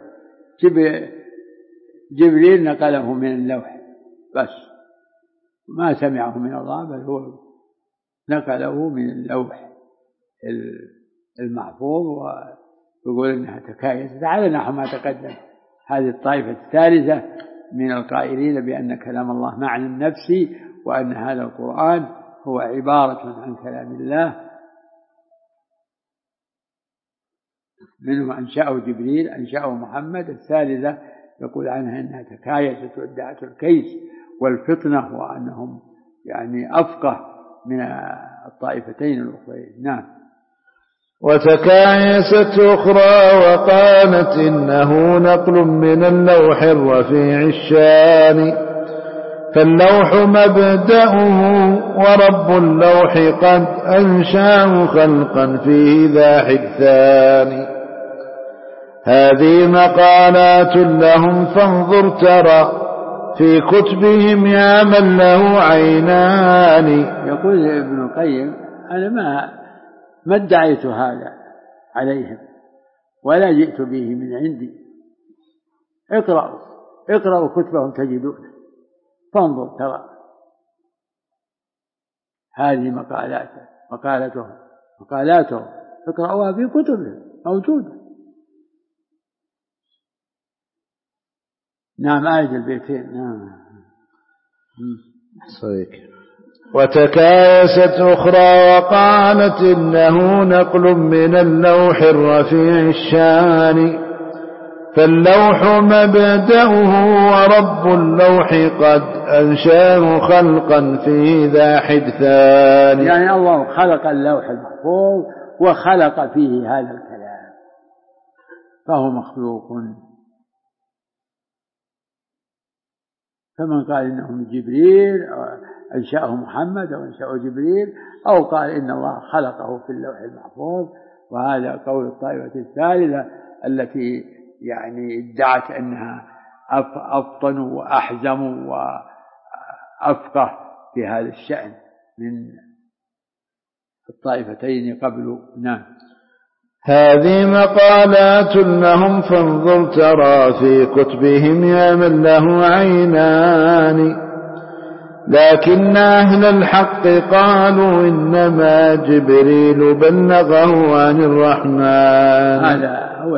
جبريل نقله من اللوح بس، ما سمعه من الله، بل هو نقله من اللوح المحفوظ. ويقول إنها تكايست على نحو ما تقدم. هذه الطائفة الثالثة من القائلين بأن كلام الله معنى نفسي، وأن هذا القرآن هو عبارة عن كلام الله. منهم أنشأه جبريل، أنشأه محمد. الثالثة يقول عنها أنها تكايست وادعت الكيس والفطنة، وأنهم يعني أفقه من الطائفتين الأخرين. نعم. وتكايست أخرى وقالت إنه نقل من اللوح الرفيع الشان. فاللوح مبدأه ورب اللوح قد أنشاه خلقا فيه ذا حدثان. هذه مقالات لهم فانظر ترى في كتبهم يا من له عينان. يقول ابن القيم أنا ما ادعيت هذا عليهم ولا جئت به من عندي. اقرأوا كتبهم تجدون، فانظر ترى هذه مقالاتهم اقرأوها في كتبهم موجودة. نعم. آية البيتين. نعم. صحيح. وتكايست أخرى وقالت إنه نقل من اللوح الرفيع الشان. فاللوح مبدأه ورب اللوح قد أنشاه خلقا فيه ذا حدثان. يعني الله خلق اللوح المحفوظ وخلق فيه هذا الكلام، فهو مخلوق. فمن قال إنه من جبريل أو أنشأه محمد أو أنشأه جبريل، أو قال إن الله خلقه في اللوح المحفوظ، وهذا قول الطائفة الثالثة التي يعني ادعت أنها أفطن وأحزم وأفقه في هذا الشأن من الطائفتين قبل. نعم. هذه مقالات لهم فانظر ترى في كتبهم يا من له عينان. لكن أهل الحق قالوا إنما جبريل بلغه عن الرحمن. هذا هو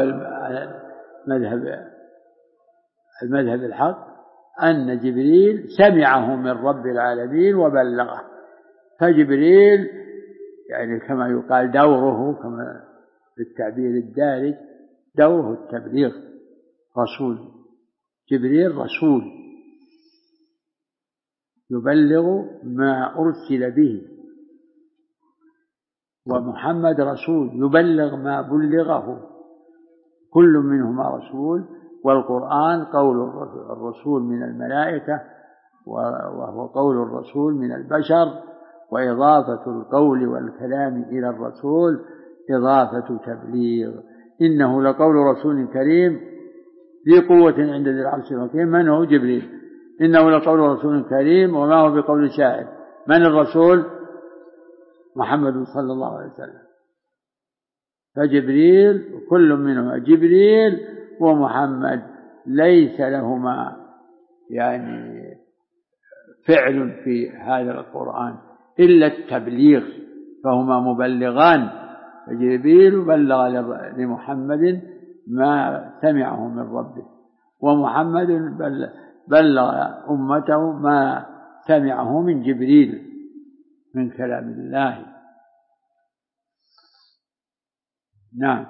المذهب الحق، أن جبريل سمعه من رب العالمين وبلغه. فجبريل يعني كما يقال دوره، كما بالتعبير الدارج، دوره التبليغ. رسول جبريل رسول يبلغ ما أرسل به، ومحمد رسول يبلغ ما بلغه. كل منهما رسول، والقرآن قول الرسول من الملائكة، وهو قول الرسول من البشر، وإضافة القول والكلام إلى الرسول إضافة تبليغ. إنه لقول رسول كريم ذي قوة عند ذي العرش المكين. من هو؟ جبريل. إنه لقول رسول كريم وما هو بقول شاعر. من الرسول؟ محمد صلى الله عليه وسلم. فجبريل كل منهما، جبريل ومحمد، ليس لهما يعني فعل في هذا القرآن إلا التبليغ، فهما مبلغان. فجبريل بلغ لمحمد ما سمعه من ربه، ومحمد بلغ أمته ما سمعه من جبريل من كلام الله. نعم.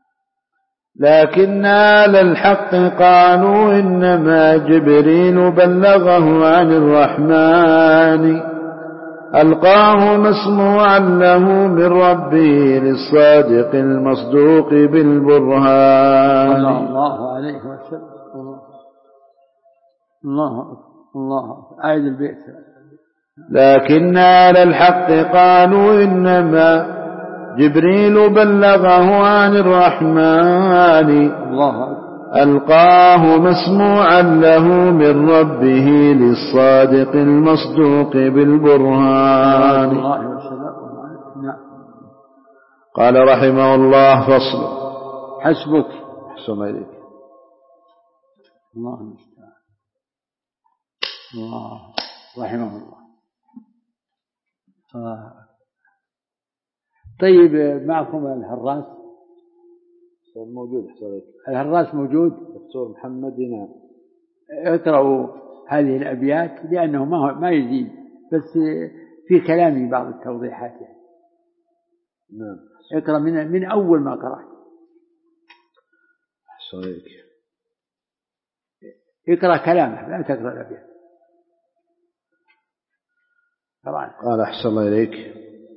لكن أهل الحق قالوا إنما جبريل بلغه عن الرحمن، ألقاه مسموعا له من ربه للصادق المصدوق بالبرهان. الله عليه وسلم. الله أعيد البيت. لكن أهل الحق قالوا إنما جبريل بلغه عن الرحمن، ألقاه مسموعا له من ربه للصادق المصدوق بالبرهان. قال رحمه الله: فصل. حسبك. أحسن إليك. الله المستعان. الله رحمه الله. طيب، معكم الهراس؟ موجود. الهراس موجود. دكتور محمد. نعم. اقرأوا هذه الأبيات لأنه ما يزيد، بس في كلامي بعض التوضيحات يعني. نعم. اقرأ من أول ما قرأت. أحسن إليك. اقرأ كلامه، لا تقرأ الأبيات طبعا. قال: أحسن إليك.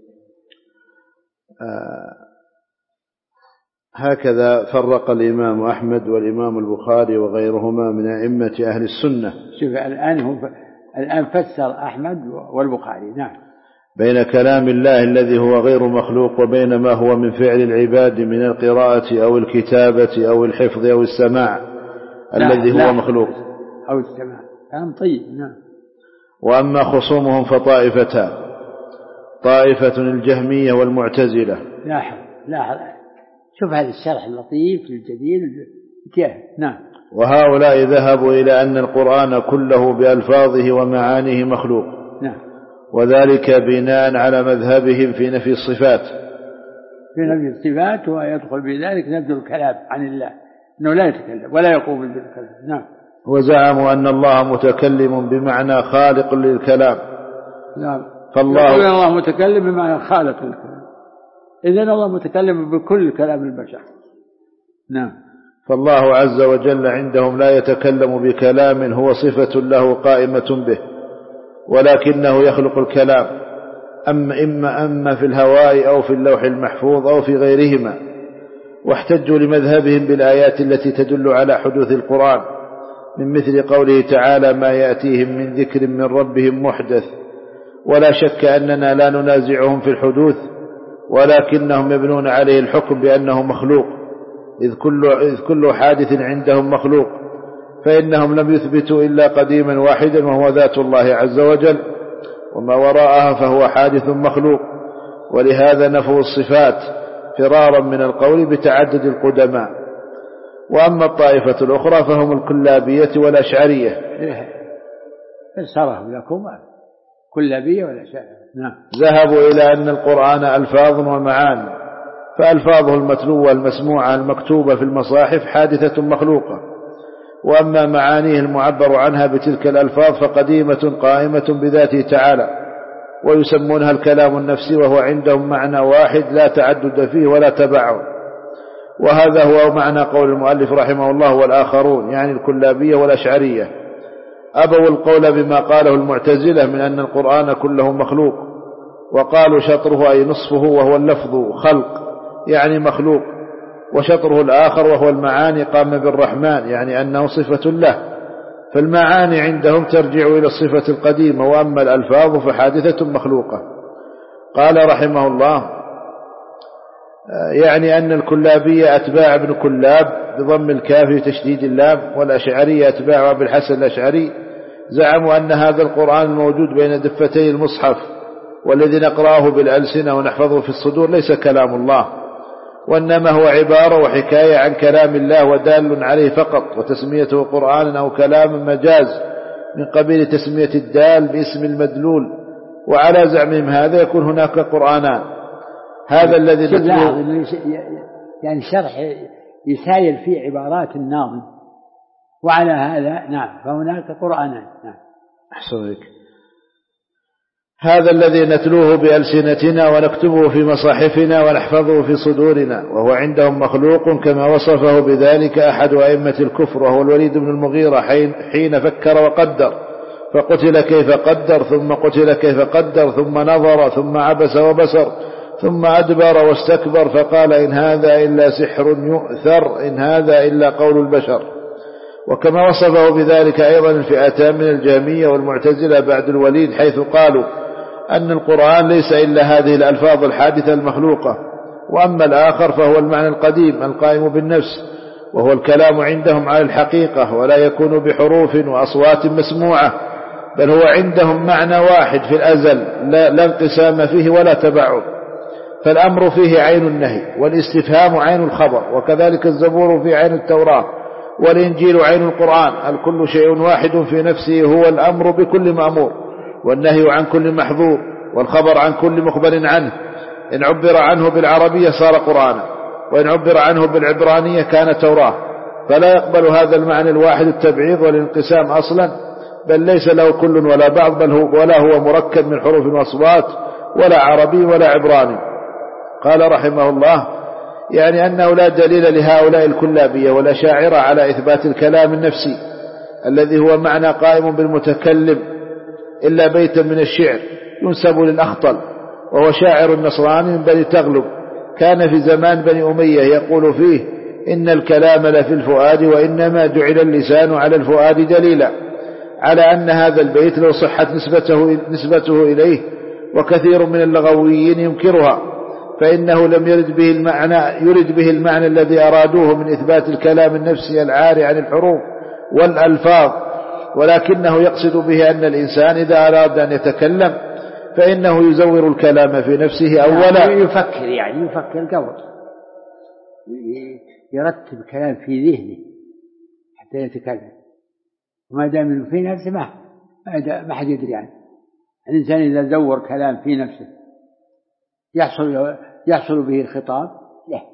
هكذا فرق الإمام أحمد والإمام البخاري وغيرهما من أئمة أهل السنة. شوف الآن فسر أحمد والبخاري. نعم. بين كلام الله الذي هو غير مخلوق وبين ما هو من فعل العباد من القراءة أو الكتابة أو الحفظ أو السماع الذي هو مخلوق أو السماع. كلام طيب. نعم. وأما خصومهم فطائفتان: طائفة الجهمية والمعتزلة. لاحظ شوف هذا الشرح اللطيف الجديد. نعم. وهؤلاء ذهبوا إلى أن القرآن كله بألفاظه ومعانيه مخلوق. نعم. وذلك بناء على مذهبهم في نفي الصفات. في نفي الصفات، ويدخل بذلك نفي الكلام عن الله، أنه لا يتكلم ولا يقوم بالكلام. نعم. وزعموا أن الله متكلم بمعنى خالق للكلام. نعم. فالله الله متكلم بمعنى خالق للكلام، إذن الله متكلم بكل كلام البشر. نعم. فالله عز وجل عندهم لا يتكلم بكلام هو صفة له قائمة به، ولكنه يخلق الكلام أما في الهواء أو في اللوح المحفوظ أو في غيرهما. واحتجوا لمذهبهم بالآيات التي تدل على حدوث القرآن، من مثل قوله تعالى: ما يأتيهم من ذكر من ربهم محدث. ولا شك أننا لا ننازعهم في الحدوث، ولكنهم يبنون عليه الحكم بأنه مخلوق، إذ كل حادث عندهم مخلوق، فإنهم لم يثبتوا إلا قديما واحدا وهو ذات الله عز وجل، وما وراءها فهو حادث مخلوق. ولهذا نفوا الصفات فرارا من القول بتعدد القدماء. وأما الطائفة الأخرى فهم الكلابية والأشعرية. صرف لكم كلابية والأشعرية. نعم. ذهبوا إلى أن القرآن ألفاظ ومعاني، فألفاظه المتلوة المسموعة المكتوبة في المصاحف حادثة مخلوقة، وأما معانيه المعبر عنها بتلك الألفاظ فقديمة قائمة بذاته تعالى، ويسمونها الكلام النفسي، وهو عندهم معنى واحد لا تعدد فيه ولا تبعد. وهذا هو معنى قول المؤلف رحمه الله والآخرون، يعني الكلابية والأشعرية. أبوا القول بما قاله المعتزلة من أن القرآن كله مخلوق، وقالوا شطره أي نصفه وهو اللفظ خلق، يعني مخلوق، وشطره الآخر وهو المعاني قام بالرحمن، يعني أنه صفة له، فالمعاني عندهم ترجع إلى الصفة القديمة، وأما الألفاظ فحادثة مخلوقة. قال رحمه الله: يعني أن الكلابية أتباع ابن كلاب بضم الكاف وتشديد اللام، والأشعرية أتباع أبي الحسن الأشعري زعموا أن هذا القرآن الموجود بين دفتي المصحف والذي نقرأه بالألسنة ونحفظه في الصدور ليس كلام الله، وإنما هو عبارة وحكاية عن كلام الله ودال عليه فقط، وتسميته قرآنا أو كلام مجاز من قبيل تسمية الدال باسم المدلول. وعلى زعمهم هذا يكون هناك قرآنان، هذا الذي يعني شرح يساير في عبارات الناظم، وعلى هذا نعم فهناك قرآنان. نعم أحسن لك. هذا الذي نتلوه بألسنتنا ونكتبه في مصاحفنا ونحفظه في صدورنا، وهو عندهم مخلوق كما وصفه بذلك أحد أئمة الكفر، وهو الوليد بن المغيرة حين فكر وقدر، فقتل كيف قدر، ثم قتل كيف قدر، ثم نظر، ثم عبس وبصر، ثم أدبر واستكبر، فقال: إن هذا إلا سحر يؤثر، إن هذا إلا قول البشر. وكما وصفه بذلك أيضا الفئتان من الجهمية والمعتزلة بعد الوليد، حيث قالوا أن القرآن ليس إلا هذه الألفاظ الحادثة المخلوقة، وأما الآخر فهو المعنى القديم القائم بالنفس، وهو الكلام عندهم على الحقيقة، ولا يكون بحروف وأصوات مسموعة، بل هو عندهم معنى واحد في الأزل لا انقسام فيه ولا تبعض، فالأمر فيه عين النهي، والاستفهام عين الخبر، وكذلك الزبور في عين التوراة، والإنجيل عين القرآن. الكل شيء واحد في نفسه، هو الأمر بكل مأمور، والنهي عن كل محظور، والخبر عن كل مخبر عنه. إن عبر عنه بالعربية صار قرآنا، وإن عبر عنه بالعبرانية كان توراة، فلا يقبل هذا المعنى الواحد التبعيض والانقسام أصلا، بل ليس له كل ولا بعض، ولا هو مركب من حروف وأصوات، ولا عربي ولا عبراني. قال رحمه الله: يعني أنه لا دليل لهؤلاء الكلابية والأشاعرة على إثبات الكلام النفسي الذي هو معنى قائم بالمتكلم إلا بيتا من الشعر ينسب للأخطل، وهو شاعر النصراني من بني تغلب، كان في زمان بني أمية، يقول فيه: إن الكلام لفي الفؤاد، وإنما جعل اللسان على الفؤاد دليلا على أن هذا البيت لو صحت نسبته إليه، وكثير من اللغويين ينكرها، فإنه لم يرد به المعنى الذي أرادوه من إثبات الكلام النفسي العاري عن الحروف والألفاظ، ولكنه يقصد به أن الإنسان إذا أراد أن يتكلم فإنه يزور الكلام في نفسه أولا، يفكر قبل يرتب الكلام في ذهنه حتى يتكلم، وما دام في نفسه ما حد يدري عنه. الإنسان إذا زور كلام في نفسه يحصل به الخطاب له،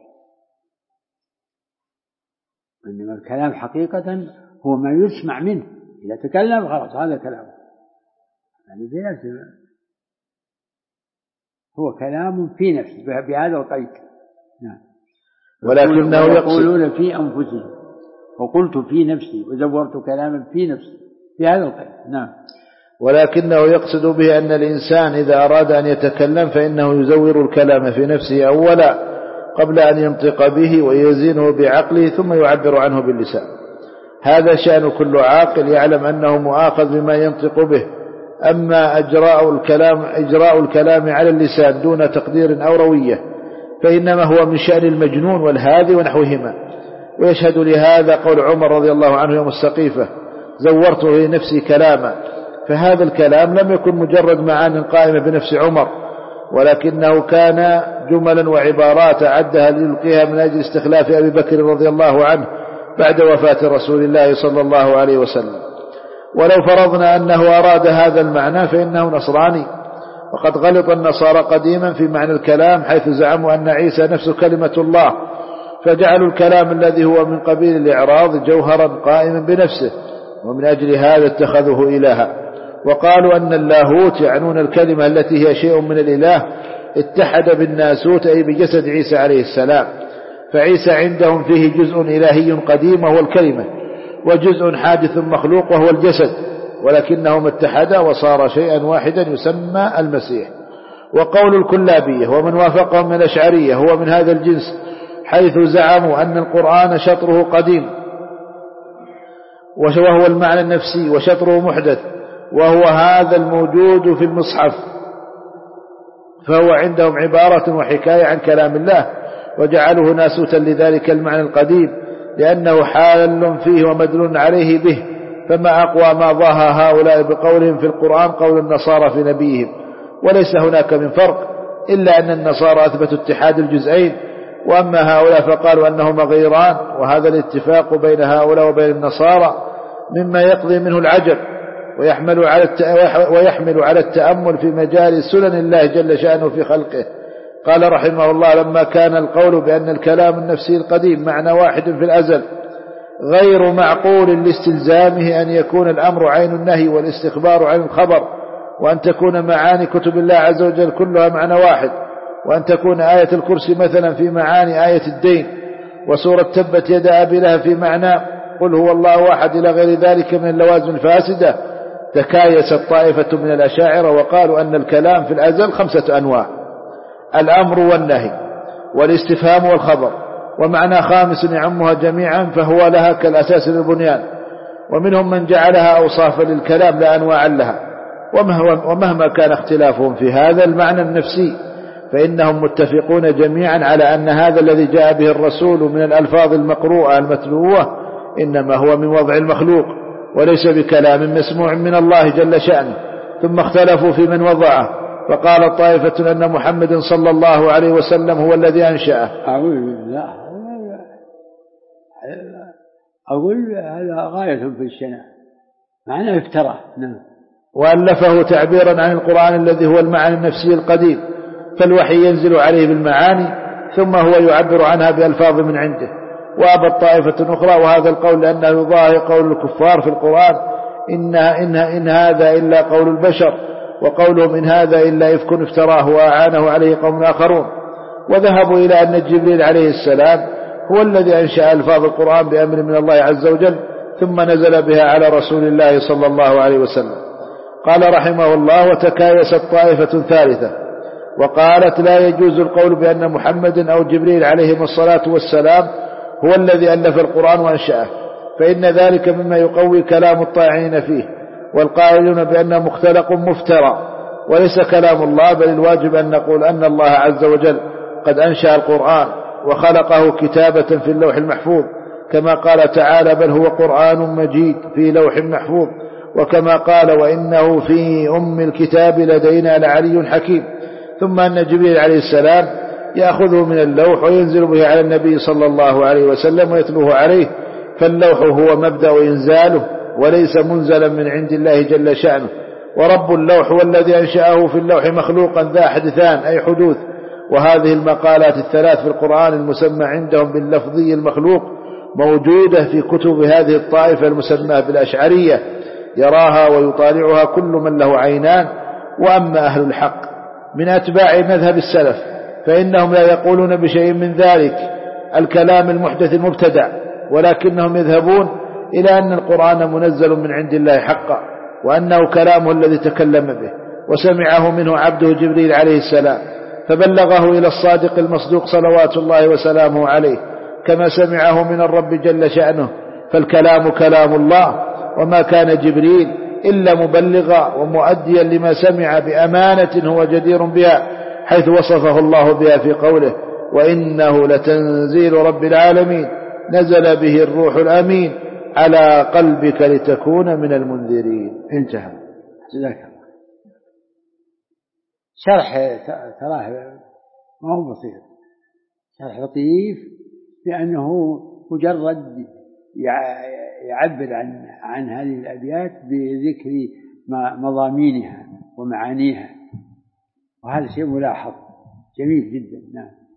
إنما الكلام حقيقة هو ما يسمع منه، إذا تكلم خلاص هذا كلامه، يعني في نفسه هو كلام في نفسه بهذا القيد. نعم. ولكنه يقولون في أنفسهم وقلت في نفسي وزورت كلاما في نفسي في هذا القيد. نعم. ولكنه يقصد به أن الإنسان إذا أراد أن يتكلم فإنه يزور الكلام في نفسه أولا قبل أن ينطق به ويزينه بعقله ثم يعبر عنه باللسان. هذا شأن كل عاقل يعلم أنه مؤاخذ بما ينطق به. أما إجراء الكلام على اللسان دون تقدير أو روية فإنما هو من شأن المجنون والهادي ونحوهما. ويشهد لهذا قول عمر رضي الله عنه يوم السقيفة: زورت لنفسي كلاما. فهذا الكلام لم يكن مجرد معان قائمة بنفس عمر، ولكنه كان جملا وعبارات أعدها ليلقيها من أجل استخلاف أبي بكر رضي الله عنه بعد وفاة رسول الله صلى الله عليه وسلم. ولو فرضنا أنه أراد هذا المعنى فإنه نصراني، وقد غلط النصارى قديما في معنى الكلام حيث زعموا أن عيسى نفس كلمة الله، فجعلوا الكلام الذي هو من قبيل الإعراض جوهرا قائما بنفسه، ومن أجل هذا اتخذوه إلها. وقالوا أن اللاهوت يعنون الكلمة التي هي شيء من الإله اتحد بالناسوت أي بجسد عيسى عليه السلام، فعيسى عندهم فيه جزء إلهي قديم وهو الكلمة، وجزء حادث مخلوق وهو الجسد، ولكنهم اتحدا وصار شيئا واحدا يسمى المسيح. وقول الكلابية ومن وافقهم من الأشعرية هو من هذا الجنس، حيث زعموا أن القرآن شطره قديم وهو المعنى النفسي وشطره محدث، وهو هذا الموجود في المصحف، فهو عندهم عبارة وحكاية عن كلام الله، وجعلوه ناسوتا لذلك المعنى القديم لأنه حال فيه ومدلول عليه به. فما أقوى ما ضاهى هؤلاء بقولهم في القرآن قول النصارى في نبيهم، وليس هناك من فرق إلا أن النصارى أثبتوا اتحاد الجزئين، وأما هؤلاء فقالوا أنهما غيران، وهذا الاتفاق بين هؤلاء وبين النصارى مما يقضي منه العجب ويحمل على التأمل في مجال سنن الله جل شأنه في خلقه. قال رحمه الله: لما كان القول بأن الكلام النفسي القديم معنى واحد في الأزل غير معقول لاستلزامه أن يكون الأمر عين النهي والاستخبار عن الخبر، وأن تكون معاني كتب الله عز وجل كلها معنى واحد، وأن تكون آية الكرسي مثلا في معاني آية الدين، وسورة تبت يد أبي لهب في معنى قل هو الله أحد، إلى غير ذلك من اللوازم الفاسدة. تكايست طائفة من الأشاعرة وقالوا أن الكلام في الأزل 5 أنواع: الأمر والنهي والاستفهام والخبر، ومعنى خامس يعمها جميعا فهو لها كالأساس للبنيان. ومنهم من جعلها أوصافا للكلام لا أنواعا لها. ومهما كان اختلافهم في هذا المعنى النفسي فإنهم متفقون جميعا على أن هذا الذي جاء به الرسول من الألفاظ المقروءة المتلوة إنما هو من وضع المخلوق وليس بكلام مسموع من الله جل شأنه. ثم اختلفوا في من وضعه، فقال طائفة أن محمد صلى الله عليه وسلم هو الذي أنشأه. أقول هذا غاية في الشناع، معنى افترى. وألفه تعبيرا عن القرآن الذي هو المعنى النفسي القديم، فالوحي ينزل عليه بالمعاني ثم هو يعبر عنها بألفاظ من عنده. وأبت طائفة أخرى وهذا القول لأنه يضاهي قول الكفار في القرآن إن هذا إلا قول البشر، وقولهم إن هذا إلا إفك افتراه وأعانه عليه قوم آخرون. وذهبوا إلى أن جبريل عليه السلام هو الذي أنشأ ألفاظ القرآن بأمر من الله عز وجل ثم نزل بها على رسول الله صلى الله عليه وسلم. قال رحمه الله: وتكايست طائفة ثالثة وقالت لا يجوز القول بأن محمد أو جبريل عليهم الصلاة والسلام هو الذي ألف القرآن وأنشأه، فإن ذلك مما يقوي كلام الطاعنين فيه والقائلون بأنه مختلق مفترى وليس كلام الله، بل الواجب أن نقول أن الله عز وجل قد أنشأ القرآن وخلقه كتابة في اللوح المحفوظ، كما قال تعالى: بل هو قرآن مجيد في لوح محفوظ، وكما قال: وإنه في أم الكتاب لدينا لعلي حكيم. ثم أن جبريل عليه السلام يأخذه من اللوح وينزل به على النبي صلى الله عليه وسلم ويتلوه عليه، فاللوح هو مبدأ إنزاله وليس منزلا من عند الله جل شأنه. ورب اللوح هو الذي أنشأه في اللوح مخلوقا ذا حدثان أي حدوث. وهذه المقالات الثلاث في القرآن المسمى عندهم باللفظي المخلوق موجودة في كتب هذه الطائفة المسمى بالأشعرية، يراها ويطالعها كل من له عينان. وأما أهل الحق من أتباع مذهب السلف فإنهم لا يقولون بشيء من ذلك الكلام المحدث المبتدع، ولكنهم يذهبون إلى أن القرآن منزل من عند الله حقا، وأنه كلامه الذي تكلم به وسمعه منه عبده جبريل عليه السلام، فبلغه إلى الصادق المصدوق صلوات الله وسلامه عليه كما سمعه من الرب جل شأنه. فالكلام كلام الله، وما كان جبريل إلا مبلغا ومؤديا لما سمع بأمانة هو جدير بها، حيث وصفه الله بها في قوله: وإنه لتنزيل رب العالمين نزل به الروح الأمين على قلبك لتكون من المنذرين. انتهى. شرح تراه ما هو بسيط، شرح لطيف، لأنه مجرد يعبر عن هذه الأبيات بذكر مضامينها ومعانيها، وهذا شيء ملاحظ جميل جدا. نعم.